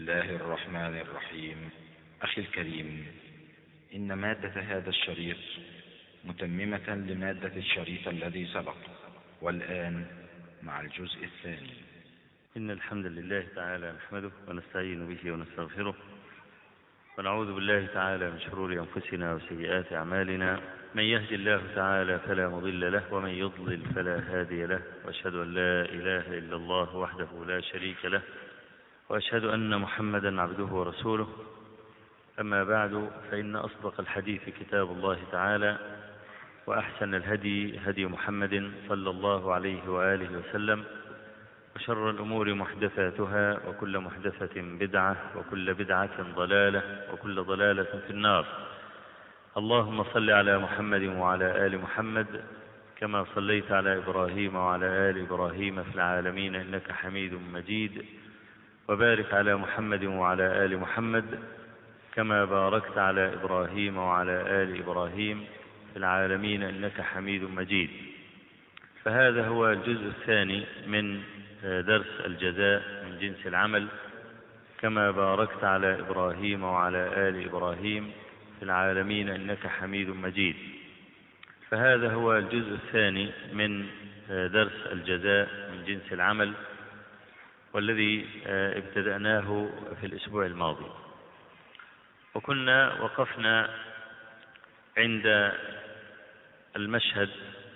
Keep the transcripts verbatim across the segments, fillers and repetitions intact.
الله الرحمن الرحيم. أخي الكريم، إن مادة هذا الشريط متممة لمادة الشريط الذي سبق، والآن مع الجزء الثاني. إن الحمد لله تعالى نحمده ونستعين به ونستغفره، ونعوذ بالله تعالى من شرور أنفسنا وسيئات أعمالنا. من يهد الله تعالى فلا مضل له، ومن يضلل فلا هادي له، وأشهد أن لا إله إلا الله وحده لا شريك له، وأشهد أن محمدا عبده ورسوله. أما بعد، فإن أصدق الحديث كتاب الله تعالى، وأحسن الهدي هدي محمد صلى الله عليه وآله وسلم، وشر الأمور محدثاتها، وكل محدثة بدعة، وكل بدعة ضلالة، وكل ضلالة في النار. اللهم صل على محمد وعلى آل محمد كما صليت على إبراهيم وعلى آل إبراهيم في العالمين إنك حميد مجيد، وبارك على محمد وعلى آل محمد كما باركت على إبراهيم وعلى آل إبراهيم في العالمين إنك حميد مجيد. فهذا هو الجزء الثاني من درس الجزاء من جنس العمل، كما باركت على إبراهيم وعلى آل إبراهيم في العالمين إنك حميد مجيد. فهذا هو الجزء الثاني من درس الجزاء من جنس العمل، والذي ابتدأناه في الأسبوع الماضي، وكنا وقفنا عند المشهد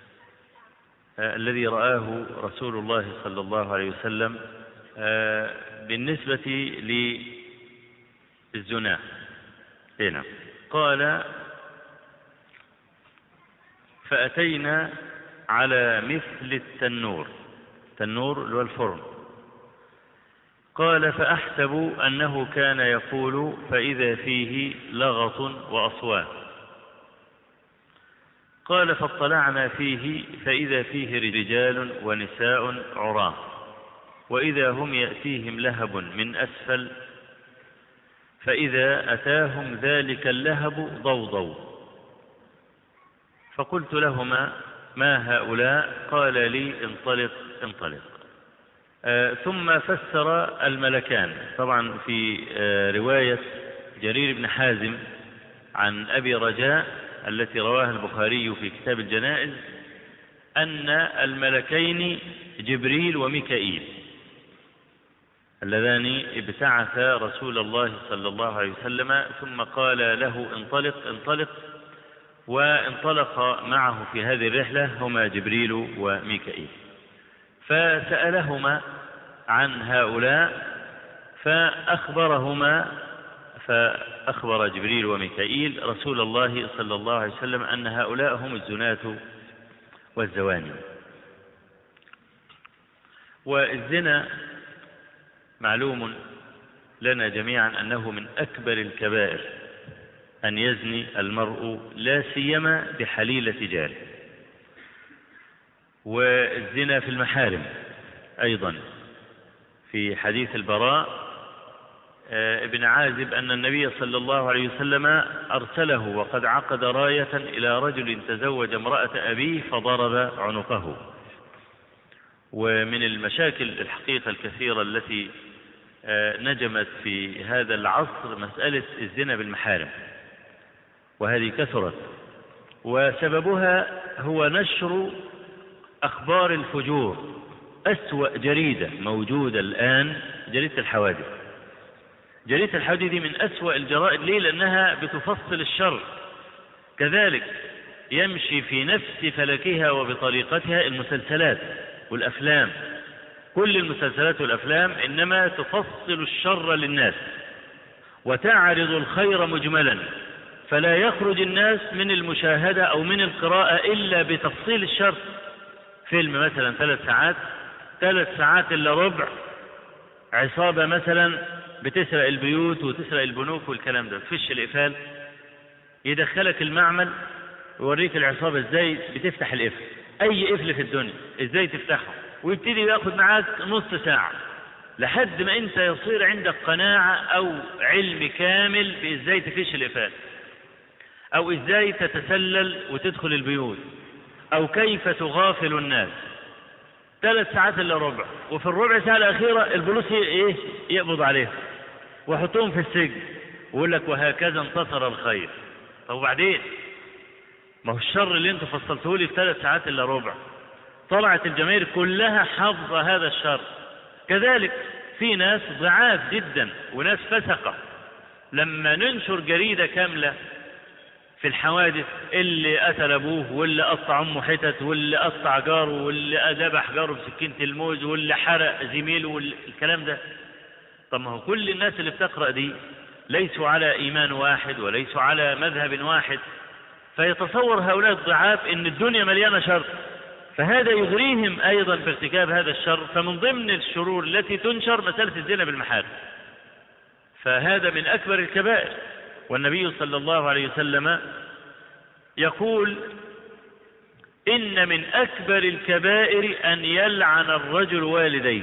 الذي رآه رسول الله صلى الله عليه وسلم بالنسبة للزنا. هنا قال: فأتينا على مثل التنور. التنور اللي هو الفرن. قال: فأحسب أنه كان يقول فإذا فيه لغط وأصوات. قال: فاطلعنا فيه فإذا فيه رجال ونساء عراة، وإذا هم يأتيهم لهب من أسفل، فإذا أتاهم ذلك اللهب ضوضوا. فقلت لهما: ما هؤلاء؟ قال لي: انطلق انطلق. آه ثم فسر الملكان. طبعا في آه رواية جرير بن حازم عن أبي رجاء التي رواها البخاري في كتاب الجنائز أن الملكين جبريل وميكائيل اللذان ابتعث رسول الله صلى الله عليه وسلم، ثم قال له: انطلق انطلق، وانطلق معه في هذه الرحلة هما جبريل وميكائيل. فسألهما عن هؤلاء فأخبرهما فأخبر جبريل وميكائيل رسول الله صلى الله عليه وسلم أن هؤلاء هم الزناة والزواني. والزنا معلوم لنا جميعا أنه من أكبر الكبائر أن يزني المرء، لا سيما بحليلة جاره. والزنا في المحارم أيضا، في حديث البراء ابن عازب أن النبي صلى الله عليه وسلم أرسله وقد عقد راية إلى رجل تزوج امرأة أبيه فضرب عنقه. ومن المشاكل الحقيقة الكثيرة التي نجمت في هذا العصر مسألة الزنا بالمحارم، وهذه كثرت، وسببها هو نشر أخبار الفجور. أسوأ جريدة موجودة الآن جريدة الحوادث. جريدة الحوادث دي من أسوأ الجرائد. ليه؟ لأنها بتفصل الشر. كذلك يمشي في نفس فلكها وبطريقتها المسلسلات والأفلام. كل المسلسلات والأفلام إنما تفصل الشر للناس وتعرض الخير مجملا، فلا يخرج الناس من المشاهدة أو من القراءة إلا بتفصيل الشر. فيلم مثلا ثلاث ساعات ثلاث ساعات إلا ربع، عصابة مثلا بتسرق البيوت وتسرق البنوك والكلام ده، تفش الإقفال، يدخلك المعمل ويوريك العصابة ازاي بتفتح القفل، أي قفل في الدنيا ازاي تفتحه، ويبتدي ياخد معاك نص ساعة لحد ما انت يصير عندك قناعة أو علم كامل بازاي تفش الإقفال، أو ازاي تتسلل وتدخل البيوت، أو كيف تغافل الناس. ثلاث ساعات إلا ربع، وفي الربع ساعة الأخيرة البوليس ايه يقبض عليه وحطوهم في السجن، ويقول لك وهكذا انتصر الخير. طب وبعدين؟ ما هو الشر اللي انتوا فصلتوه لي في ثلاث ساعات الا ربع، طلعت الجماهير كلها حافظه هذا الشر. كذلك في ناس ضعاف جدا وناس فسقه، لما ننشر جريده كامله في الحوادث، اللي قتل ابوه، واللي قطع امه حتت، واللي قطع جاره، واللي ذبح جاره بسكينه الموز، واللي حرق زميله، والكلام ده. طب ما هو كل الناس اللي بتقرأ دي ليسوا على ايمان واحد وليسوا على مذهب واحد، فيتصور هؤلاء الضعاف ان الدنيا مليانه شر، فهذا يغريهم ايضا بارتكاب هذا الشر. فمن ضمن الشرور التي تنشر مساله الزنا بالمحارم، فهذا من اكبر الكبائر. والنبي صلى الله عليه وسلم يقول إن من أكبر الكبائر أن يلعن الرجل والديه.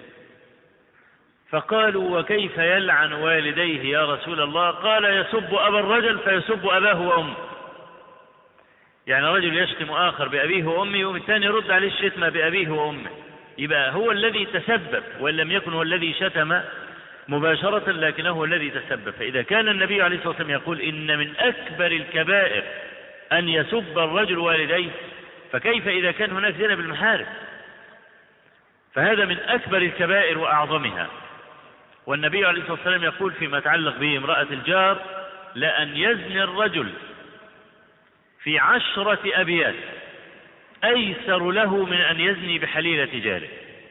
فقالوا وكيف يلعن والديه يا رسول الله؟ قال يسب أبا الرجل فيسب أباه وأمه. يعني رجل يشتم آخر بأبيه وأمه، والثاني يرد عليه الشتم بأبيه وأمه، يبقى هو الذي تسبب، وإن لم يكن هو الذي شتم مباشرة لكنه هو الذي تسبب. فإذا كان النبي عليه الصلاة والسلام يقول إن من أكبر الكبائر أن يسب الرجل والديه، فكيف إذا كان هناك زنا بالمحارم؟ فهذا من أكبر الكبائر وأعظمها. والنبي عليه الصلاة والسلام يقول فيما يتعلق بامرأة الجار لأن يزني الرجل في عشرة أبيات أيسر له من أن يزني بحليلة جاره.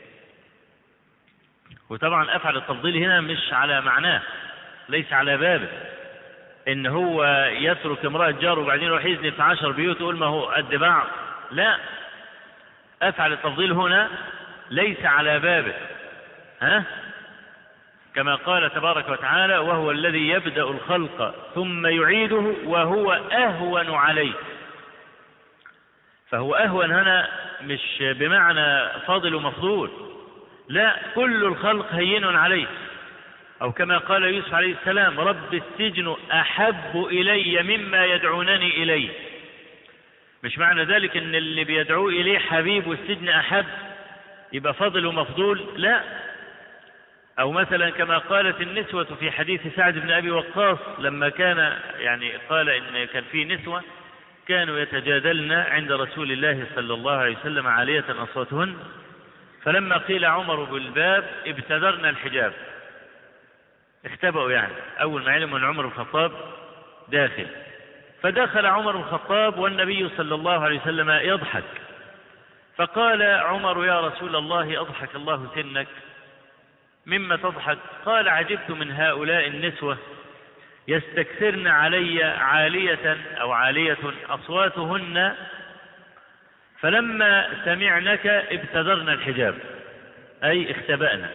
وطبعا أفعل التفضيل هنا مش على معناه، ليس على بابه إن هو يترك امرأة جاره وبعدين يروح يزني في عشر بيوت ويقول ما هو قد بعض، لا، أفعل التفضيل هنا ليس على بابه، ها؟ كما قال تبارك وتعالى وهو الذي يبدأ الخلق ثم يعيده وهو أهون عليه. فهو أهون هنا مش بمعنى فاضل ومفضول، لا، كل الخلق هين عليه. أو كما قال يوسف عليه السلام رب السجن أحب إلي مما يدعونني إليه. مش معنى ذلك ان اللي بيدعوه إليه حبيب والسجن أحب يبقى فاضل ومفضول، لا. أو مثلا كما قالت النسوة في حديث سعد بن أبي وقاص لما كان يعني قال إن كان في نسوة كانوا يتجادلن عند رسول الله صلى الله عليه وسلم عالية أصواتهن، فلما قيل عمر بالباب ابتدرن الحجاب، اختبأوا يعني أول ما علموا أن عمر الخطاب داخل. فدخل عمر الخطاب والنبي صلى الله عليه وسلم يضحك، فقال عمر يا رسول الله أضحك الله سنك، مما تضحك؟ قال عجبت من هؤلاء النسوة يستكثرن علي عالية أو عالية أصواتهن فلما سمعنك ابتدرن الحجاب، أي اختبأنا.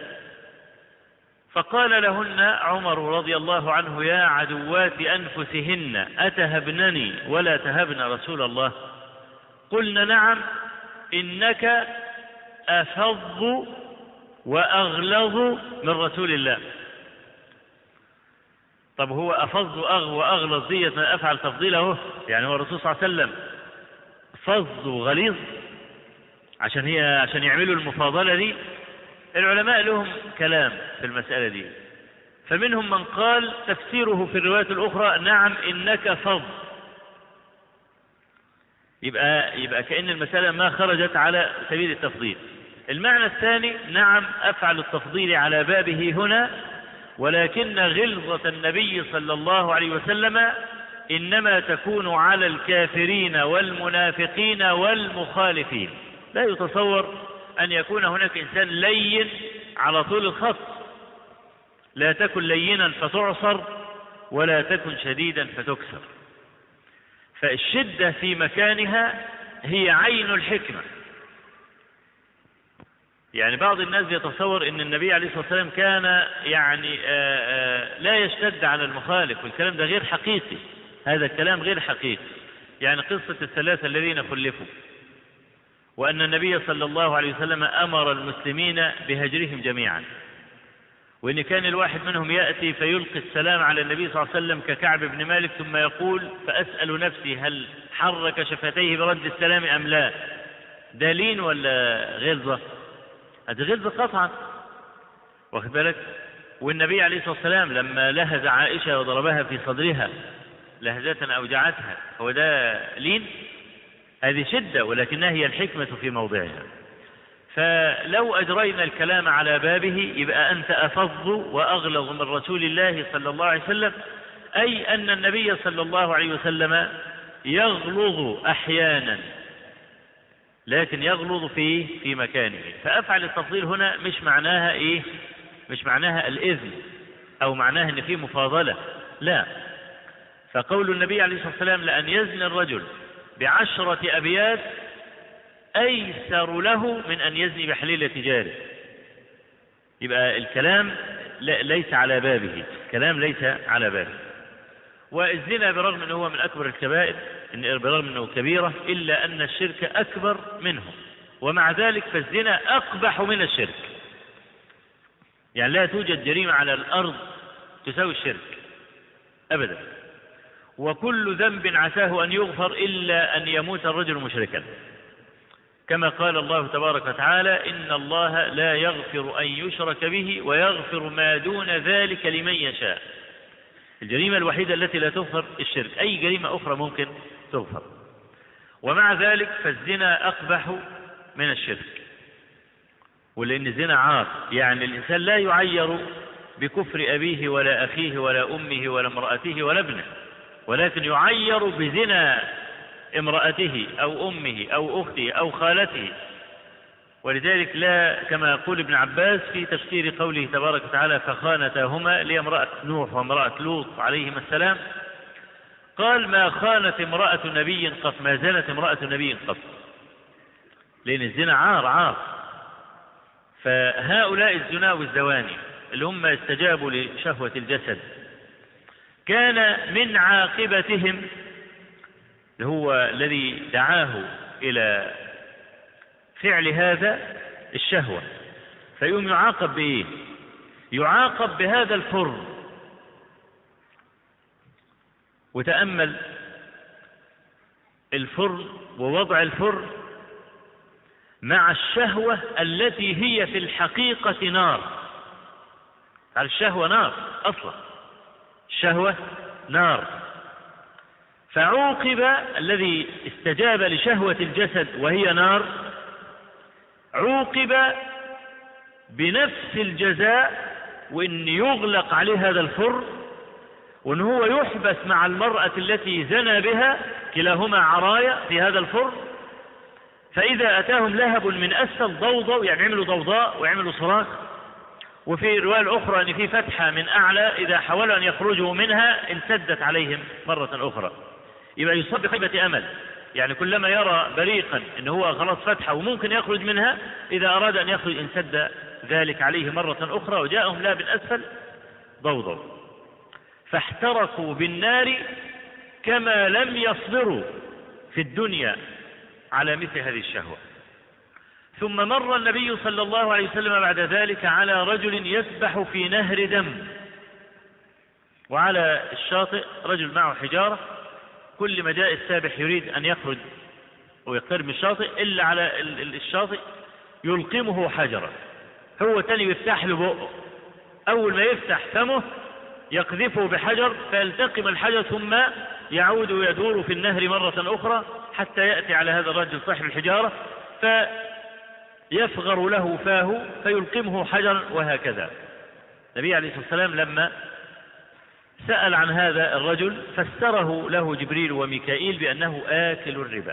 فقال لهن عمر رضي الله عنه يا عدوات أنفسهن أتهبنني ولا تهبن رسول الله؟ قلنا نعم إنك أفض وأغلظ من رسول الله. طب هو أفض وأغلظ ديت أفعل تفضيله، يعني هو الرسول صلى الله عليه وسلم فظ وغليظ عشان هي عشان يعملوا المفاضلة دي؟ العلماء لهم كلام في المسألة دي، فمنهم من قال تفسيره في الروايات الأخرى نعم إنك فظ، يبقى يبقى كأن المسألة ما خرجت على سبيل التفضيل. المعنى الثاني نعم أفعل التفضيل على بابه هنا، ولكن غلظة النبي صلى الله عليه وسلم إنما تكون على الكافرين والمنافقين والمخالفين. لا يتصور أن يكون هناك إنسان لين على طول الخط، لا تكن لينا فتعصر ولا تكن شديدا فتكسر. فالشدة في مكانها هي عين الحكمة. يعني بعض الناس يتصور ان النبي عليه الصلاة والسلام كان يعني آآ آآ لا يشتد على المخالف، والكلام ده غير حقيقي، هذا الكلام غير حقيقي. يعني قصة الثلاثة الذين خلفوا، وأن النبي صلى الله عليه وسلم أمر المسلمين بهجرهم جميعا، وإن كان الواحد منهم يأتي فيلقي السلام على النبي صلى الله عليه وسلم ككعب بن مالك ثم يقول فأسأل نفسي هل حرك شفتيه برد السلام أم لا؟ ده لين ولا غلظة؟ هذه غلظة قطعا، واخد بالك؟ والنبي عليه الصلاة والسلام لما لهز عائشة وضربها في صدرها لهزة أوجعتها، هو ده لين؟ هذه شدة، ولكنها هي الحكمة في موضعها. فلو أجرينا الكلام على بابه يبقى أنت أفض وأغلظ من رسول الله صلى الله عليه وسلم، أي أن النبي صلى الله عليه وسلم يغلظ أحيانا، لكن يغلظ في في مكانه. فأفعل التفضيل هنا مش معناها إيه؟ مش معناها الإذن أو معناها إن في مفاضلة، لا. فقول النبي عليه الصلاة والسلام لأن يزني الرجل بعشرة أبيات أيسر له من أن يزني بحليلة جاره. يبقى الكلام ليس على بابه، الكلام ليس على بابه. والزنا برغم أنه هو من أكبر الكبائر، برغم أنه كبيرة، إلا أن الشرك أكبر منه، ومع ذلك فالزنا أقبح من الشرك. يعني لا توجد جريمة على الأرض تساوي الشرك أبدا. وكل ذنب عساه أن يغفر إلا أن يموت الرجل مشركا، كما قال الله تبارك وتعالى إن الله لا يغفر أن يشرك به ويغفر ما دون ذلك لمن يشاء. الجريمة الوحيدة التي لا تغفر الشرك، أي جريمة أخرى ممكن تغفر. ومع ذلك فالزنا أقبح من الشرك، ولأن الزنا عار، يعني الإنسان لا يعير بكفر أبيه ولا أخيه ولا أمه ولا امرأته ولا ابنه، ولكن يعير بزنا امرأته أو أمه أو أخته أو خالته. ولذلك لا، كما يقول ابن عباس في تفسير قوله تبارك وتعالى فخانتاهما لامرأة نوح وامرأة لوط عليهما السلام، قال ما خانت امرأة نبي قط، ما زنت امرأة نبي قط، لأن الزنا عار عار. فهؤلاء الزنا والزواني اللي هم استجابوا لشهوة الجسد كان من عاقبتهم هو الذي دعاه إلى فعل هذا الشهوة، فيقوم يعاقب بإيه؟ يعاقب بهذا الفر. وتأمل الفر ووضع الفر مع الشهوة التي هي في الحقيقة نار. على الشهوة نار أصلا، الشهوة نار. فعوقب الذي استجاب لشهوة الجسد وهي نار، عوقب بنفس الجزاء، وإن يغلق عليه هذا الفر، وإن هو يحبس مع المرأة التي زنى بها، كلاهما عرايا في هذا الفر. فإذا أتاهم لهب من أسفل ضوضوا، يعني عملوا ضوضاء وعملوا صراخ. وفي الرواية الأخرى أن في فتحة من أعلى إذا حاولوا أن يخرجوا منها انسدت عليهم مرة أخرى. يبقى يصاب بخيبة أمل، يعني كلما يرى بريقا إن هو خلاص فتحة وممكن يخرج منها، إذا أراد أن يخرج انسد ذلك عليه مرة أخرى، وجاءهم لهب أسفل ضوضوا، فاحترقوا بالنار كما لم يصبروا في الدنيا على مثل هذه الشهوة. ثم مر النبي صلى الله عليه وسلم بعد ذلك على رجل يسبح في نهر دم، وعلى الشاطئ رجل معه حجارة، كل ما جاء السابح يريد أن يخرج ويقترب من الشاطئ إلا على الشاطئ يلقمه حجرا. هو تاني يفتح له بقه، أول ما يفتح فمه يقذفه بحجر فيلتقم الحجر، ثم يعود ويدور في النهر مرة أخرى حتى يأتي على هذا الرجل صاحب الحجارة فيفغر له فاه فيلقمه حجرا، وهكذا. النبي عليه الصلاة والسلام لما سأل عن هذا الرجل فسره له جبريل وميكائيل بأنه آكل الربا،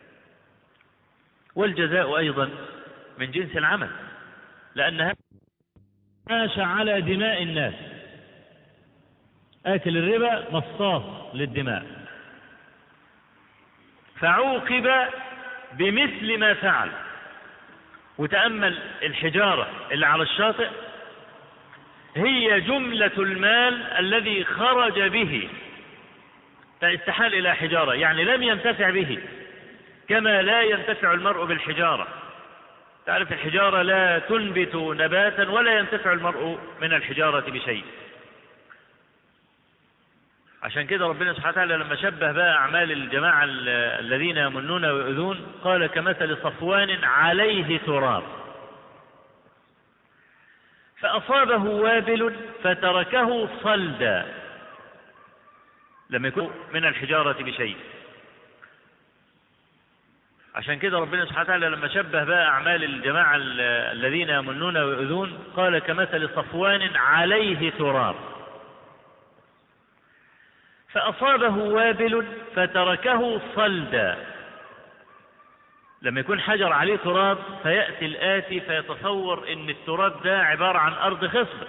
والجزاء أيضا من جنس العمل، لأنها عاش على دماء الناس. آكل الربا مصاص للدماء، فعوقب بمثل ما فعل. وتأمل الحجارة اللي على الشاطئ هي جملة المال الذي خرج به، فاستحال إلى حجارة، يعني لم ينتفع به كما لا ينتفع المرء بالحجارة. تعرف الحجارة لا تنبت نباتا ولا ينتفع المرء من الحجارة بشيء. عشان كده ربنا سبحانه وتعالى لما شبه بقى أعمال الجماعة الذين يمنون ويؤذون قال كمثل صفوان عليه تراب. فأصابه وابل فتركه صلدا، لم يكن من الحجارة بشيء. عشان كده ربنا سبحانه وتعالى لما شبه بقى أعمال الجماعة الذين يمنون ويؤذون قال كمثل صفوان عليه تراب، فأصابه وابل فتركه صلدا. لما يكون حجر عليه تراب فيأتي الآتي فيتصور ان التراب ده عبارة عن أرض خصبة،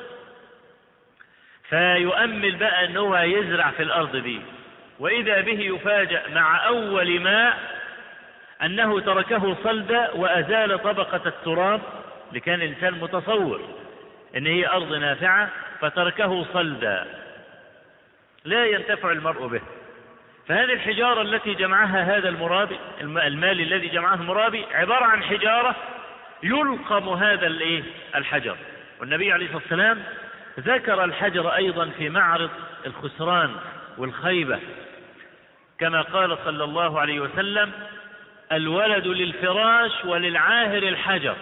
فيؤمل بقى أنه يزرع في الأرض دي، وإذا به يفاجأ مع أول ماء أنه تركه صلدا وأزال طبقة التراب، لكان الإنسان متصور أن هي أرض نافعة فتركه صلدا لا ينتفع المرء به. فهذه الحجارة التي جمعها هذا المرابي، المال الذي جمعه المرابي عبارة عن حجارة يلقم هذا الايه الحجر. والنبي عليه الصلاة والسلام ذكر الحجر أيضا في معرض الخسران والخيبة، كما قال صلى الله عليه وسلم الولد للفراش وللعاهر الحجر.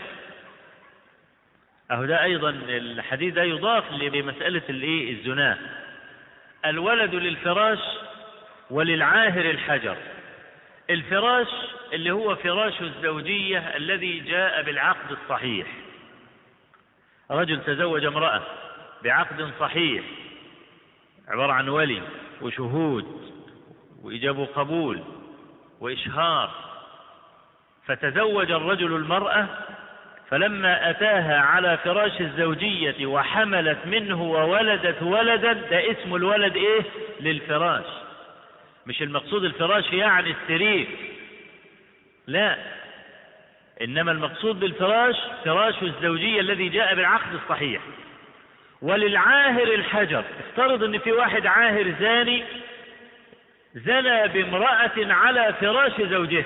أهو ده أيضا الحديث ده يضاف لمسألة الايه الزنا، الولد للفراش وللعاهر الحجر. الفراش اللي هو فراش الزوجية الذي جاء بالعقد الصحيح، رجل تزوج امرأة بعقد صحيح عبارة عن ولي وشهود وإجاب وقبول وإشهار، فتزوج الرجل المرأة، فلما أتاها على فراش الزوجية وحملت منه وولدت ولدا، ده اسم الولد إيه؟ للفراش. مش المقصود الفراش يعني السرير، لا، إنما المقصود بالفراش فراش الزوجية الذي جاء بالعقد الصحيح. وللعاهر الحجر، افترض ان في واحد عاهر زاني زنى بامرأة على فراش زوجها،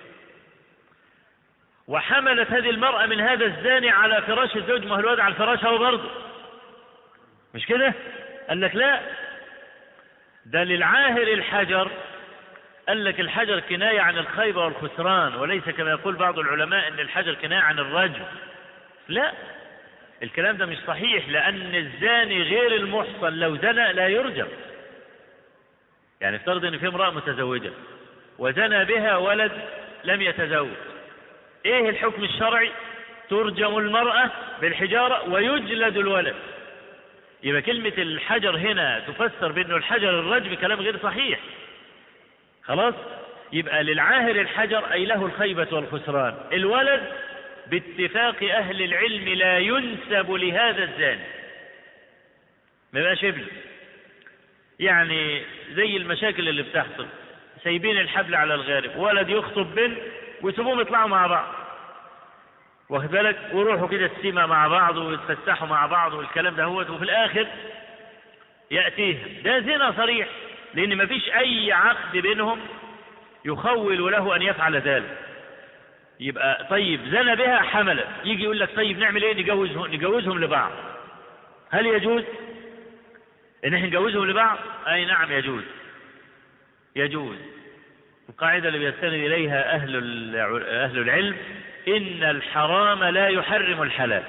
وحملت هذه المرأة من هذا الزاني على فراش الزوج، ما هو الواد على الفراش هو برضه، مش كده؟ قال لك لا، ده للعاهر الحجر. قال لك الحجر كناية عن الخيبة والخسران، وليس كما يقول بعض العلماء ان الحجر كناية عن الرجم. لا، الكلام ده مش صحيح، لأن الزاني غير المحصن لو زنى لا يرجم. يعني افترض ان في امرأة متزوجة وزنى بها ولد لم يتزوج، ايه الحكم الشرعي؟ ترجم المرأة بالحجارة ويجلد الولد. يبقى كلمة الحجر هنا تفسر بأنه الحجر الرجم، كلام غير صحيح. خلاص، يبقى للعاهر الحجر أي له الخيبة والخسران. الولد باتفاق أهل العلم لا ينسب لهذا الزاني، ما يبقاش ابنه. يعني زي المشاكل اللي بتحصل، سايبين الحبل على الغارب، ولد يخطب بنت ويسيبوهم يطلعوا مع بعض، واخد بالك، ويروحوا كده السيما مع بعض ويتفسحوا مع بعض والكلام ده هو، وفي الآخر يأتيه ده زنا صريح، لأن ما فيش أي عقد بينهم يخول له أن يفعل ذلك. يبقى طيب زنى بها حملت، يجي يقول لك طيب نعمل ايه؟ نجوزهم نجوزهم لبعض. هل يجوز ان احنا نجوزهم لبعض؟ اي نعم يجوز، يجوز. القاعدة اللي بيستند اليها اهل اهل العلم ان الحرام لا يحرم الحلال،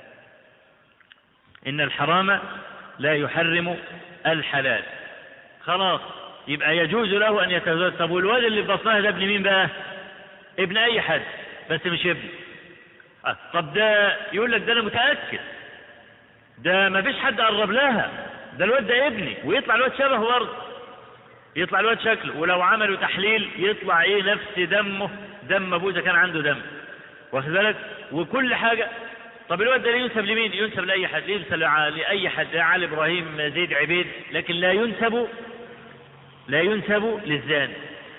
ان الحرام لا يحرم الحلال. خلاص، يبقى يجوز له ان يتزوج. طب والولد اللي في بطنها ده ابن مين بقى؟ ابن اي حد بس مش ابن. أه. طب ده يقول لك ده انا متأكد، ده ما فيش حد قرب لها، ده الواد ده ابني، ويطلع الواد شبهه برضه، يطلع الواد شكله، ولو عملوا تحليل يطلع ايه؟ نفس دمه، دم ابوه اذا كان عنده دم، واخد بالك، وكل حاجه. طب الواد ده ينسب لمين؟ ينسب لاي حد، ينسب لاي حد، علي ابراهيم زيد عبيد، لكن لا ينسب لا ينسب للزاني.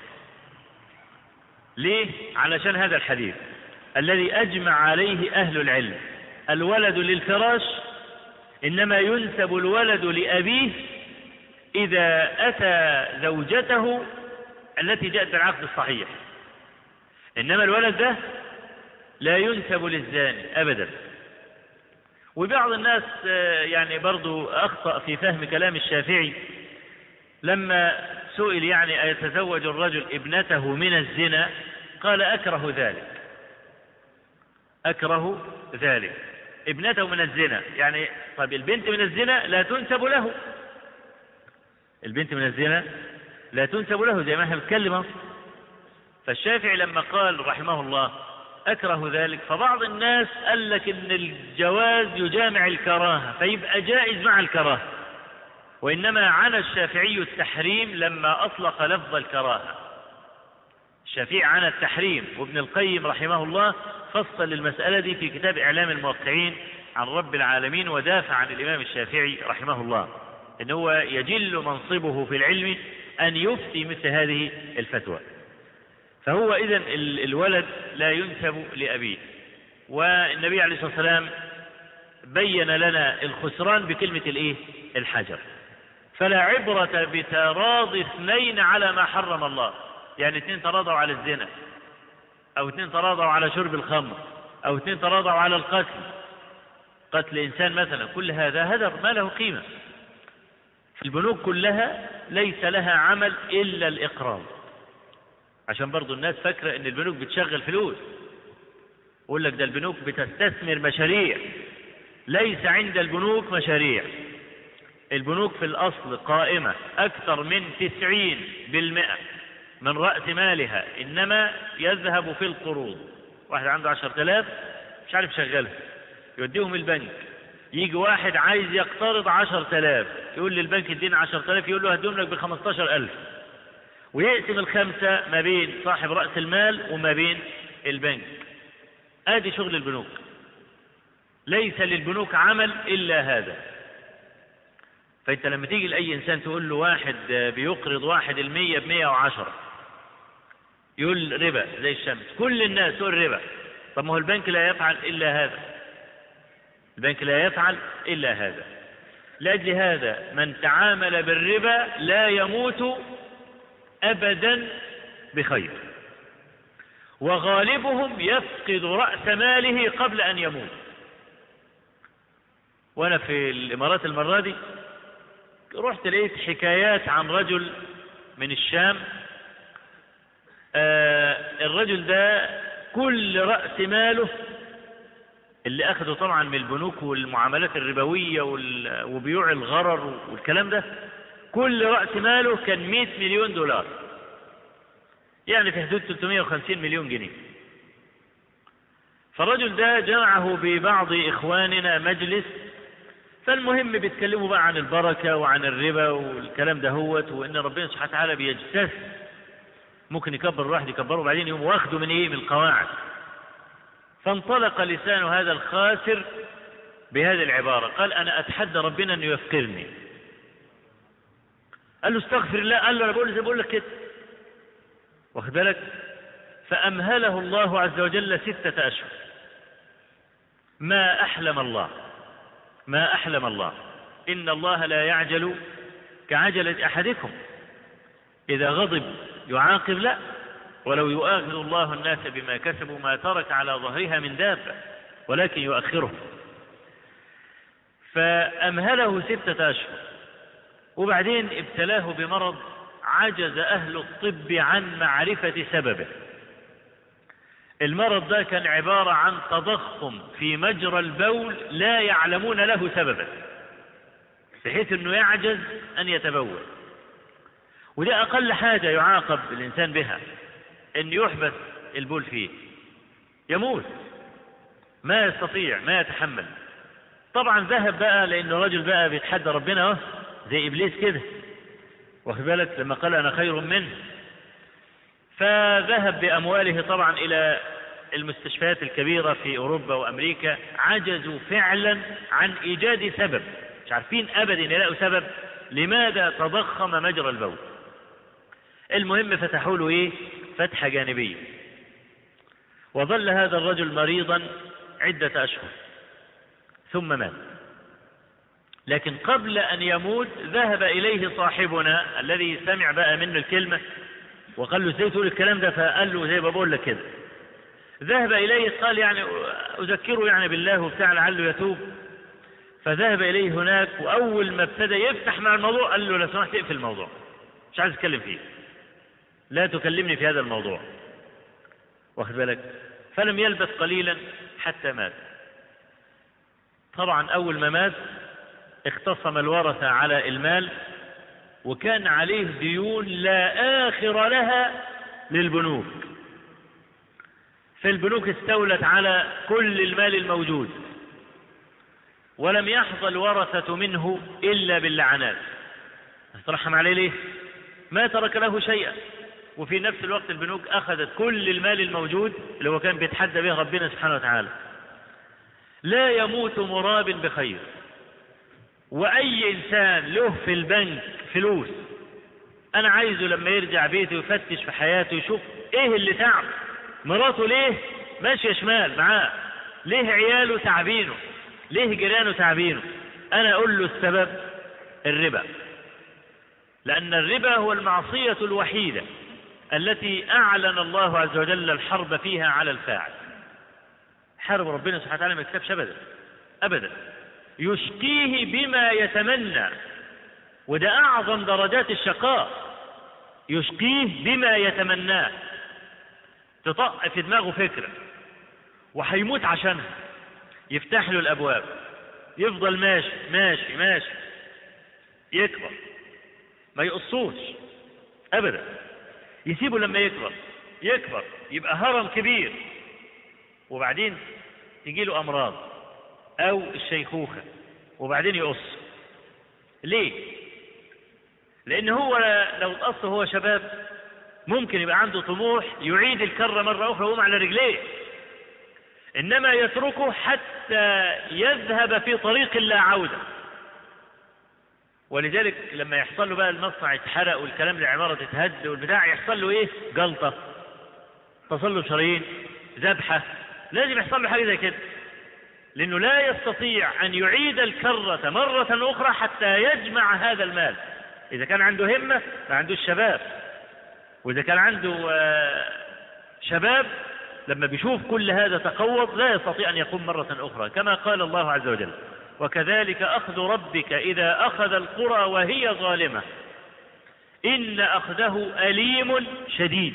ليه؟ علشان هذا الحديث الذي أجمع عليه أهل العلم، الولد للفراش إنما ينسب الولد لأبيه إذا أتى زوجته التي جاءت بالعقد الصحيح، إنما الولد ده لا ينسب للزاني أبدا. وبعض الناس يعني برضو أخطأ في فهم كلام الشافعي لما سئل يعني أيتزوج الرجل ابنته من الزنا؟ قال أكره ذلك، أكره ذلك. ابنته من الزنا، يعني طب البنت من الزنا لا تنسب له، البنت من الزنا لا تنسب له زي ما احنا بنتكلم. فالشافعي لما قال رحمه الله أكره ذلك، فبعض الناس قال لك إن الجواز يجامع الكراهة فيبقى جائز مع الكراهة، وإنما عانى الشافعي التحريم لما أطلق لفظ الكراهة. الشافعي عانى التحريم، وابن القيم رحمه الله فصل المسألة دي في كتاب إعلام الموقعين عن رب العالمين، ودافع عن الإمام الشافعي رحمه الله إن هو يجل منصبه في العلم أن يفتي مثل هذه الفتوى. فهو إذن الولد لا ينسب لأبيه، والنبي عليه الصلاة والسلام بين لنا الخسران بكلمة الإيه؟ الحجر. فلا عبرة بتراضي اثنين على ما حرم الله، يعني اثنين تراضوا على الزنا، أو اثنين تراضوا على شرب الخمر، أو اثنين تراضوا على القتل، قتل إنسان مثلا، كل هذا هدر ما له قيمة. البنوك كلها ليس لها عمل إلا الإقراض، عشان برضو الناس فاكرة ان البنوك بتشغل فلوس، يقول لك ده البنوك بتستثمر مشاريع. ليس عند البنوك مشاريع، البنوك في الأصل قائمة أكثر من تسعين بالمئة من رأس مالها إنما يذهب في القروض. واحد عنده عشرة آلاف مش عارف شغلها، يوديهم البنك، يجي واحد عايز يقترض عشرة آلاف، يقول للبنك ادينا عشرة آلاف، يقول له هديهم لك بخمستاشر ألف، ويقسم الخمسة ما بين صاحب رأس المال وما بين البنك. ادي شغل البنوك، ليس للبنوك عمل إلا هذا. فانت لما تيجي لأي إنسان تقول له واحد بيقرض واحد المية بمية وعشرة، يقول ربا زي الشمس، كل الناس تقول ربا. طب ما هو البنك لا يفعل إلا هذا، البنك لا يفعل إلا هذا. لأجل هذا من تعامل بالربا لا يموت أبدا بخير، وغالبهم يفقد رأس ماله قبل أن يموت. وأنا في الإمارات المرة دي رحت لقيت حكايات عن رجل من الشام. آه الرجل ده كل رأس ماله اللي أخذه طبعا من البنوك والمعاملات الربوية وبيوع الغرر والكلام ده، كل رأس ماله كان مئة مليون دولار، يعني في حدود ثلاثمئة وخمسين مليون جنيه. فالرجل ده جمعه ببعض إخواننا مجلس، فالمهم بيتكلموا بقى عن البركة وعن الربا والكلام ده هوت، وإن ربنا سبحانه وتعالى بيجتث، ممكن يكبر الواحد يكبره وبعدين يقوم واخده من إيه؟ من القواعد. فانطلق لسان هذا الخاسر بهذه العبارة، قال أنا أتحدى ربنا أن يفقرني. قال له استغفر الله، قال له أنا بقول زي بقول لك كده، واخد بالك؟ فأمهله الله عز وجل ستة أشهر. ما أحلم الله، ما أحلم الله. إن الله لا يعجل كعجلة أحدكم، إذا غضب يعاقب، لا، ولو يؤاخذ الله الناس بما كسبوا ما ترك على ظهرها من دابة ولكن يؤخرهم. فأمهله ستة أشهر، وبعدين ابتلاه بمرض عجز أهل الطب عن معرفة سببه. المرض ده كان عبارة عن تضخم في مجرى البول لا يعلمون له سببا، بحيث أنه يعجز أن يتبول. وده أقل حاجة يعاقب الإنسان بها، أن يحبس البول فيه، يموت، ما يستطيع، ما يتحمل. طبعا ذهب بقى، لأنه رجل بقى بيتحدى ربنا زي إبليس كده، واخد بالك، لما قال أنا خير منه. فذهب بأمواله طبعا إلى المستشفيات الكبيرة في أوروبا وأمريكا، عجزوا فعلا عن إيجاد سبب، مش عارفين أبدا يلاقوا سبب لماذا تضخم مجرى البول. المهم فتحوا له إيه؟ فتحة جانبية، وظل هذا الرجل مريضا عدة أشهر ثم مات. لكن قبل أن يموت ذهب إليه صاحبنا الذي سمع بقى منه الكلمة وقال له ازاي تقول الكلام ده، فقال له زي ما بقول لك كده. ذهب إليه، قال يعني أذكره يعني بالله وبتاع لعله يتوب. فذهب إليه هناك، وأول ما ابتدى يفتح مع الموضوع قال له لو سمحت اقفل الموضوع، مش عايز أتكلم فيه، لا تكلمني في هذا الموضوع، واخد بالك. فلم يلبث قليلا حتى مات. طبعا أول ما مات اختصم الورثة على المال، وكان عليه ديون لا آخر لها للبنوك، فالبنوك استولت على كل المال الموجود، ولم يحظى الورثة منه إلا باللعنات. ترحم عليه ليه؟ ما ترك له شيئا، وفي نفس الوقت البنوك أخذت كل المال الموجود اللي هو كان بيتحدى به ربنا سبحانه وتعالى. لا يموت مراب بخير، وأي إنسان له في البنك فلوس أنا عايزه لما يرجع بيته يفتش في حياته يشوف إيه اللي تعب، مراته ليه ماشية شمال معاه، ليه عياله تعبينه، ليه جيرانه تعبينه، أنا أقول له السبب الربا، لأن الربا هو المعصية الوحيدة التي أعلن الله عز وجل الحرب فيها على الفاعل. حرب ربنا سبحانه وتعالى ما يكتبش أبدا أبدا، يشقيه بما يتمنى، وده أعظم درجات الشقاء، يشقيه بما يتمناه، تطق في دماغه فكرة وحيموت عشانها، يفتح له الأبواب، يفضل ماشي ماشي ماشي يكبر، ما يقصوش أبدا، يسيبه لما يكبر يكبر يبقى هرم كبير، وبعدين تجي له أمراض أو الشيخوخة وبعدين يقص. ليه؟ لأن هو لو تقص هو شباب ممكن يبقى عنده طموح يعيد الكرة مرة أخرى وهم على رجليه، إنما يتركه حتى يذهب في طريق لا عودة. ولذلك لما يحصل له بقى المصنع يتحرق والكلام العمارة تتهد والبتاع يحصل له إيه؟ جلطة، تصل له شرايين، ذبحة، لازم يحصل له حاجة زي كده، لأنه لا يستطيع أن يعيد الكرة مرة أخرى حتى يجمع هذا المال. إذا كان عنده همة ما عنده الشباب، وإذا كان عنده شباب لما بيشوف كل هذا تقوض لا يستطيع أن يقوم مرة أخرى، كما قال الله عز وجل: وكذلك أخذ ربك إذا أخذ القرى وهي ظالمة إن أخذه أليم شديد.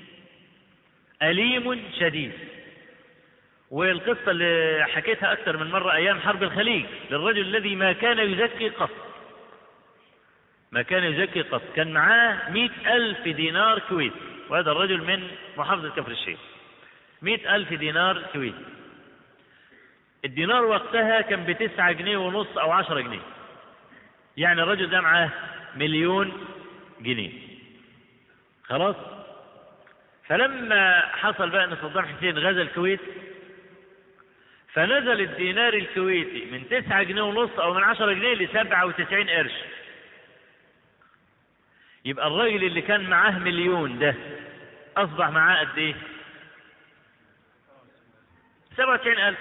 أليم شديد. والقصة اللي حكيتها أكثر من مرة أيام حرب الخليج للرجل الذي ما كان يزكي قط، ما كان يزكي قط، كان معاه مئة ألف دينار كويتي، وهذا الرجل من محافظة كفر الشيخ، مئة ألف دينار كويتي. الدينار وقتها كان بتسعة جنيه ونص أو عشرة جنيه، يعني الرجل ده معاه مليون جنيه. خلاص، فلما حصل بقى أن صدام حسين غزا الكويت فنزل الدينار الكويتي من تسعة جنيه ونص أو من عشرة جنيه لسبعة وتسعين قرش. يبقى الراجل اللي كان معاه مليون ده أصبح معاه قد إيه؟ سبعة وتسعين ألف.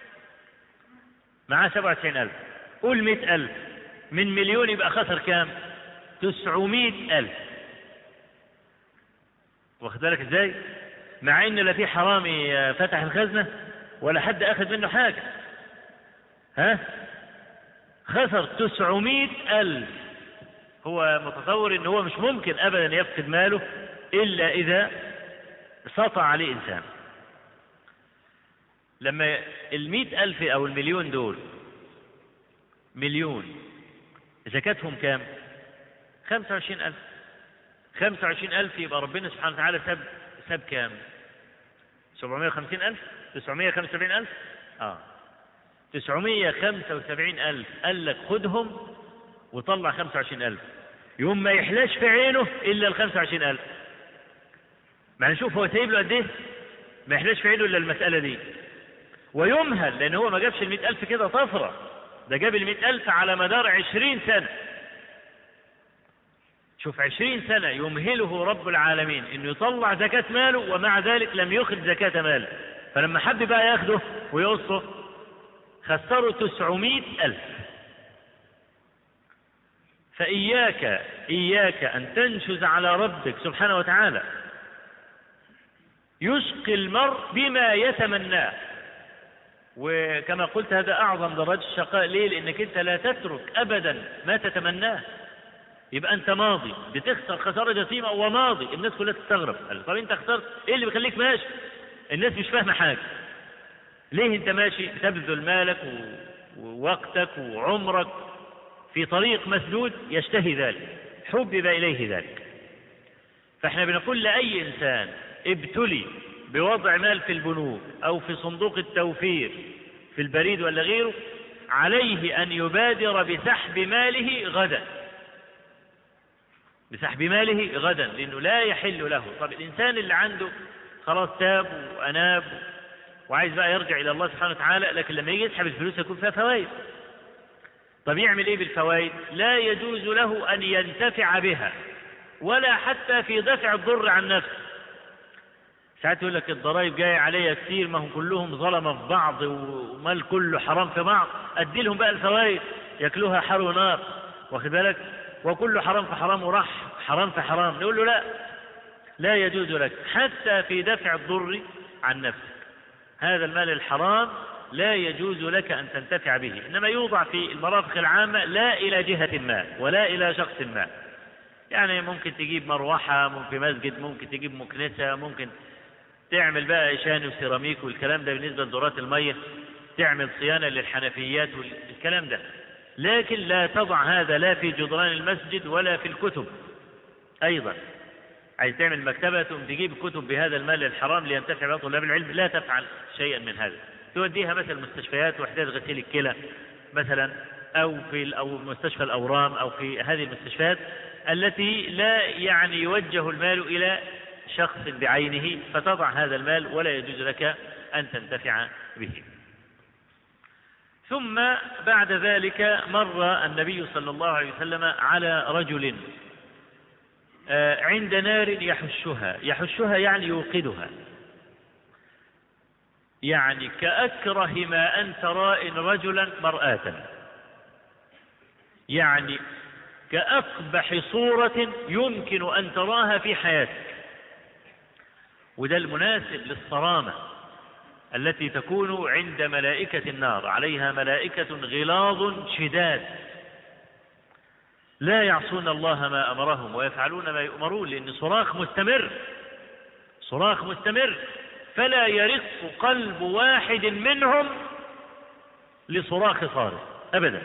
معاه سبعة وتسعين ألف، قول مئة ألف من مليون يبقى خسر كام؟ تسعمائة ألف. واخد بالك ازاي؟ مع ان لا في حرامي فتح الخزنة ولا حد اخذ منه حاجة، ها؟ خسر تسعمائة ألف. هو متصور ان هو مش ممكن ابدا يفقد ماله الا اذا سطع عليه انسان. لما المئة ألف أو المليون دول مليون زكاتهم كام؟ خمسة وعشرين ألف. خمسة وعشرين ألف يبقى ربنا سبحانه وتعالى ساب ساب كام؟ سبعمائة وخمسين ألف؟ تسعمائة وخمسة وسبعين ألف؟ آه تسعمائة وخمسة وسبعين ألف قال لك خدهم وطلع خمسة وعشرين ألف، يوم ما يحلاش في عينه إلا ال خمسة وعشرين ألف. ما نشوف هو سايب له قد إيه؟ ما يحلاش في عينه إلا المسألة دي، ويمهل لأن هو ما جابش المئة ألف كده طفرة، ده جاب المئة ألف على مدار عشرين سنة. شوف عشرين سنة يمهله رب العالمين إنه يطلع زكاة ماله، ومع ذلك لم يخرج زكاة ماله. فلما حب بقى ياخده ويقصه خسره تسعمائة ألف. فإياك إياك أن تنشز على ربك سبحانه وتعالى. يشقي المرء بما يتمناه، وكما قلت هذا أعظم درجة الشقاء. ليه؟ لأنك أنت لا تترك أبدا ما تتمناه، يبقى أنت ماضي بتخسر خسارة جسيمة وماضي. الناس كلها تستغرب، طب أنت خسرت إيه اللي بيخليك ماشي؟ الناس مش فاهمة حاجة. ليه أنت ماشي بتبذل مالك و... ووقتك وعمرك في طريق مسدود يشتهي ذلك، حبب إليه ذلك. فاحنا بنقول لأي إنسان ابتلي بوضع مال في البنوك أو في صندوق التوفير في البريد ولا غيره، عليه أن يبادر بسحب ماله غدا، بسحب ماله غدا، لأنه لا يحل له. طب الإنسان اللي عنده خلاص تاب وأناب وعايز بقى يرجع إلى الله سبحانه وتعالى، لكن لما يجي يسحب الفلوس يكون فيها فوائد. طب يعمل إيه بالفوائد؟ لا يجوز له أن ينتفع بها ولا حتى في دفع الضر عن نفسه. ساعات يقول لك الضرائب جاية عليا كتير، ما هم كلهم ظلمة في بعض ومال كله حرام في بعض، أدي لهم بقى الفوائد يأكلوها حر ونار، واخد بالك؟ وكله حرام في حرام وراح حرام في حرام. نقول له لا، لا يجوز لك حتى في دفع الضر عن نفسك. هذا المال الحرام لا يجوز لك أن تنتفع به، إنما يوضع في المرافق العامة لا إلى جهة ما ولا إلى شخص ما. يعني ممكن تجيب مروحة، ممكن مسجد، ممكن تجيب مكنسة، ممكن تعمل بقى إشان وسيراميك والكلام ده بالنسبة لدورات المية، تعمل صيانة للحنفيات والكلام ده، لكن لا تضع هذا لا في جدران المسجد ولا في الكتب. أيضا عايز تعمل مكتبة تقوم تجيب كتب بهذا المال الحرام لينتفع بها طلاب العلم، لا تفعل شيئا من هذا. توديها مثلا مستشفيات وحدات غسيل الكلى مثلا، أو في أو مستشفى الأورام، أو في هذه المستشفيات التي لا يعني يوجه المال إلى شخص بعينه، فتضع هذا المال ولا يجوز لك أن تنتفع به. ثم بعد ذلك مر النبي صلى الله عليه وسلم على رجل عند نار يحشها، يحشها يعني يوقدها، يعني كأكره ما أن ترى إن رجلا مرآة، يعني كأقبح صورة يمكن أن تراها في حياتك. وده المناسب للصرامة التي تكون عند ملائكة النار، عليها ملائكة غلاظ شداد لا يعصون الله ما أمرهم ويفعلون ما يؤمرون، لأن صراخ مستمر، صراخ مستمر، فلا يرق قلب واحد منهم لصراخ صارخ أبدا.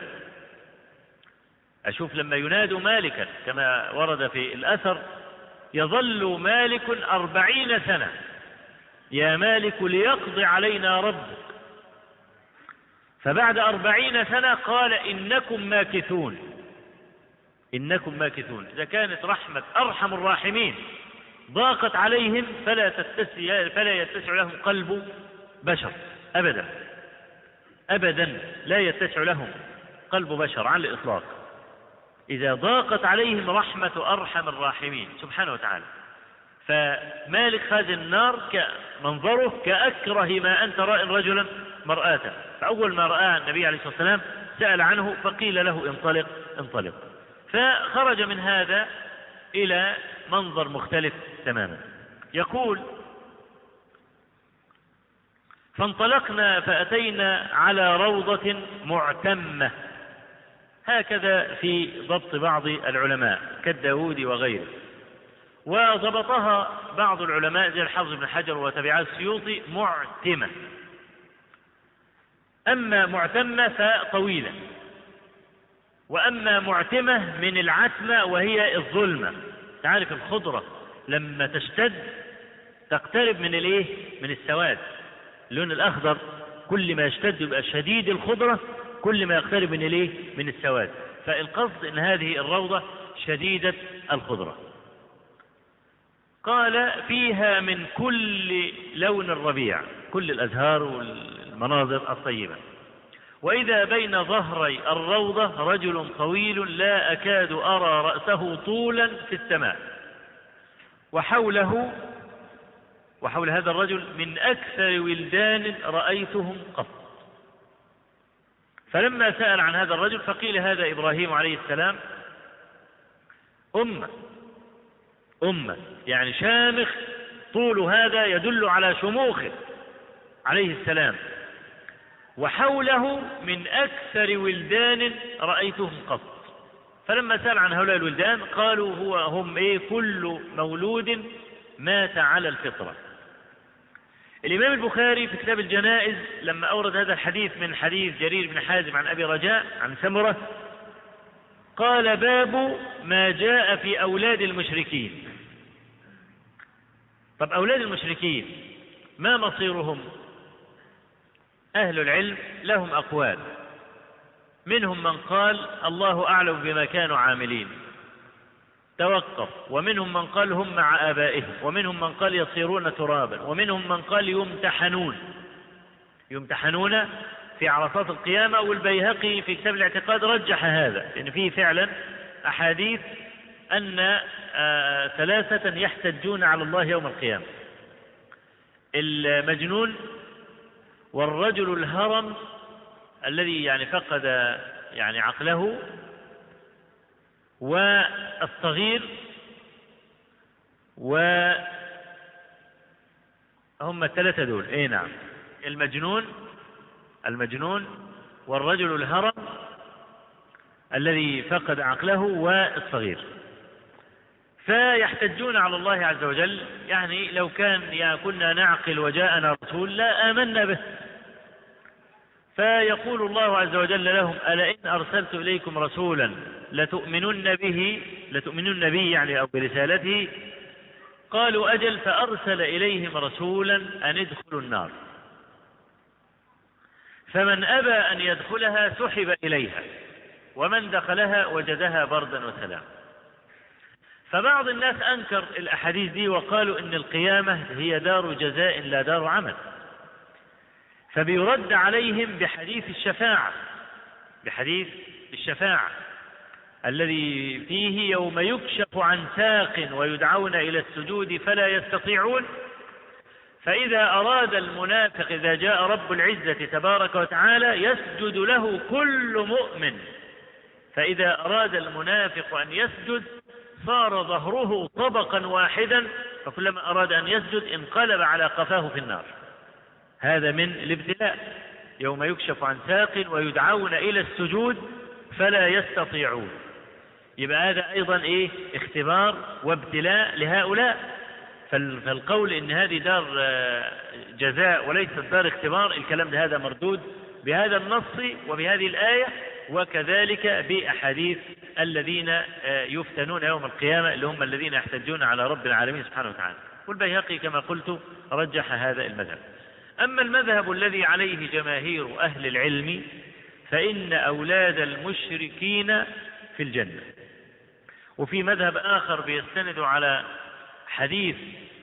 أشوف لما ينادوا مالكا كما ورد في الأثر، يظل مالك أربعين سنة يا مالك ليقضي علينا ربك، فبعد أربعين سنة قال إنكم ماكثون، إنكم ماكثون. إذا كانت رحمة أرحم الراحمين ضاقت عليهم فلا تتسع فلا يتسع لهم قلب بشر أبدا أبدا، لا يتسع لهم قلب بشر على الإطلاق إذا ضاقت عليهم رحمة أرحم الراحمين سبحانه وتعالى. فمالك خازن النار كمنظره كأكره ما أن ترى رجلا مرآة، فأول ما رأى النبي عليه الصلاة والسلام سأل عنه فقيل له انطلق انطلق، فخرج من هذا إلى منظر مختلف تماما. يقول فانطلقنا فأتينا على روضة معتمة، هكذا في ضبط بعض العلماء كالداودي وغيره، وضبطها بعض العلماء زي الحافظ بن حجر وتبعه السيوطي معتمة. أما معتمة فطويلة، وأما معتمة من العتمة وهي الظلمة. تعرف الخضرة لما تشتد تقترب من الايه؟ من السواد. اللون الأخضر كل ما يشتد يبقى شديد الخضرة، كل ما يقترب من الايه؟ من السواد. فالقصد ان هذه الروضة شديدة الخضرة. قال فيها من كل لون الربيع، كل الأزهار والمناظر الطيبة. وإذا بين ظهري الروضة رجل طويل لا أكاد أرى رأسه طولا في السماء، وحوله وحول هذا الرجل من أكثر ولدان رأيتهم قط. فلما سأل عن هذا الرجل فقيل هذا إبراهيم عليه السلام، أمة أمة يعني شامخ، طول هذا يدل على شموخه عليه السلام، وحوله من أكثر ولدان رأيتهم قط. فلما سأل عن هؤلاء الولدان قالوا هو هم إيه؟ كل مولود مات على الفطرة. الإمام البخاري في كتاب الجنائز لما أورد هذا الحديث من حديث جرير بن حازم عن أبي رجاء عن سمرة قال باب ما جاء في أولاد المشركين. طب أولاد المشركين ما مصيرهم؟ أهل العلم لهم أقوال، منهم من قال الله أعلم بما كانوا عاملين توقف، ومنهم من قال هم مع آبائهم، ومنهم من قال يصيرون ترابا، ومنهم من قال يمتحنون يمتحنون في عرصات القيامة. والبيهقي في كتاب الاعتقاد رجح هذا، لأن فيه فعلا أحاديث أن آه ثلاثة يحتجون على الله يوم القيامة: المجنون، والرجل الهرم الذي يعني فقد يعني عقله، والصغير، وهم الثلاثة دول. اي نعم، المجنون المجنون والرجل الهرم الذي فقد عقله والصغير. فيحتجون على الله عز وجل، يعني لو كان يا كنا نعقل وجاءنا رسول لا آمنا به. فيقول الله عز وجل لهم: ألئن أرسلت إليكم رسولا لتؤمنن به لتؤمنن به يعني أو برسالته؟ قالوا أجل. فأرسل إليهم رسولا أن ادخلوا النار، فمن أبى أن يدخلها سحب إليها، ومن دخلها وجدها بردا وسلام. فبعض الناس أنكر الأحاديث دي وقالوا إن القيامة هي دار جزاء لا دار عمل، فبيرد عليهم بحديث الشفاعة بحديث الشفاعة الذي فيه: يوم يكشف عن ساق ويدعون إلى السجود فلا يستطيعون، فإذا أراد المنافق إذا جاء رب العزة تبارك وتعالى يسجد له كل مؤمن، فإذا أراد المنافق أن يسجد صار ظهره طبقا واحدا، فكلما أراد أن يسجد انقلب على قفاه في النار. هذا من الابتلاء: يوم يكشف عن ساق ويدعون إلى السجود فلا يستطيعون. يبقى هذا أيضا إيه؟ اختبار وابتلاء لهؤلاء. فالقول إن هذه دار جزاء وليست دار اختبار، الكلام ده هذا مردود بهذا النص وبهذه الآية، وكذلك بأحاديث الذين يفتنون يوم القيامة اللي هم الذين يحتجون على رب العالمين سبحانه وتعالى. والبيهقي كما قلت رجح هذا المذهب. أما المذهب الذي عليه جماهير أهل العلم فإن أولاد المشركين في الجنة. وفي مذهب آخر بيستند على حديث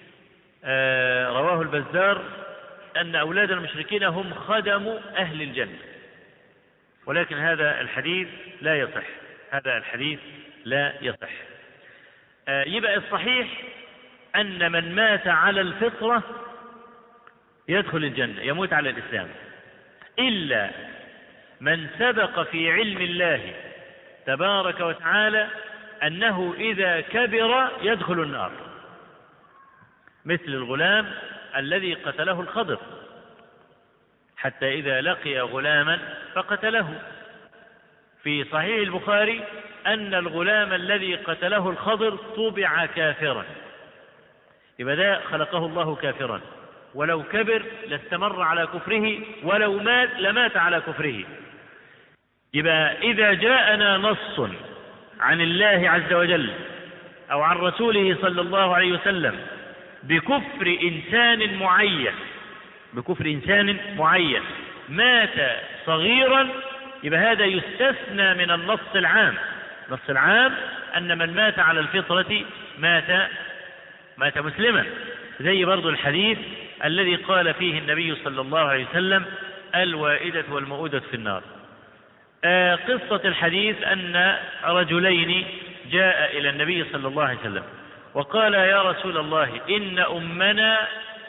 رواه البزار أن أولاد المشركين هم خدم أهل الجنة، ولكن هذا الحديث لا يصح هذا الحديث لا يصح. يبقى الصحيح أن من مات على الفطرة يدخل الجنة، يموت على الإسلام، إلا من سبق في علم الله تبارك وتعالى أنه إذا كبر يدخل النار، مثل الغلام الذي قتله الخضر، حتى إذا لقي غلاما فقتله. في صحيح البخاري أن الغلام الذي قتله الخضر طبع كافرا، يبقى ده خلقه الله كافرا، ولو كبر لاستمر على كفره، ولو مات لمات على كفره. يبقى إذا جاءنا نص عن الله عز وجل أو عن رسوله صلى الله عليه وسلم بكفر إنسان معين بكفر إنسان معين مات صغيرا، يبقى هذا يستثنى من النص العام. النص العام أن من مات على الفطرة مات مات مسلما، زي برضو الحديث الذي قال فيه النبي صلى الله عليه وسلم: الوائدة والمؤودة في النار. آه قصة الحديث أن رجلين جاء إلى النبي صلى الله عليه وسلم وقال: يا رسول الله، إن أمنا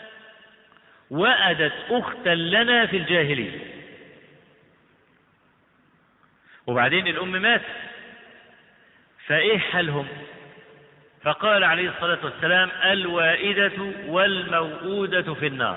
وأدت أختا لنا في الجاهلية. وبعدين الأم مات، فإيه حالهم؟ فقال عليه الصلاة والسلام: الوائدة والموؤودة في النار.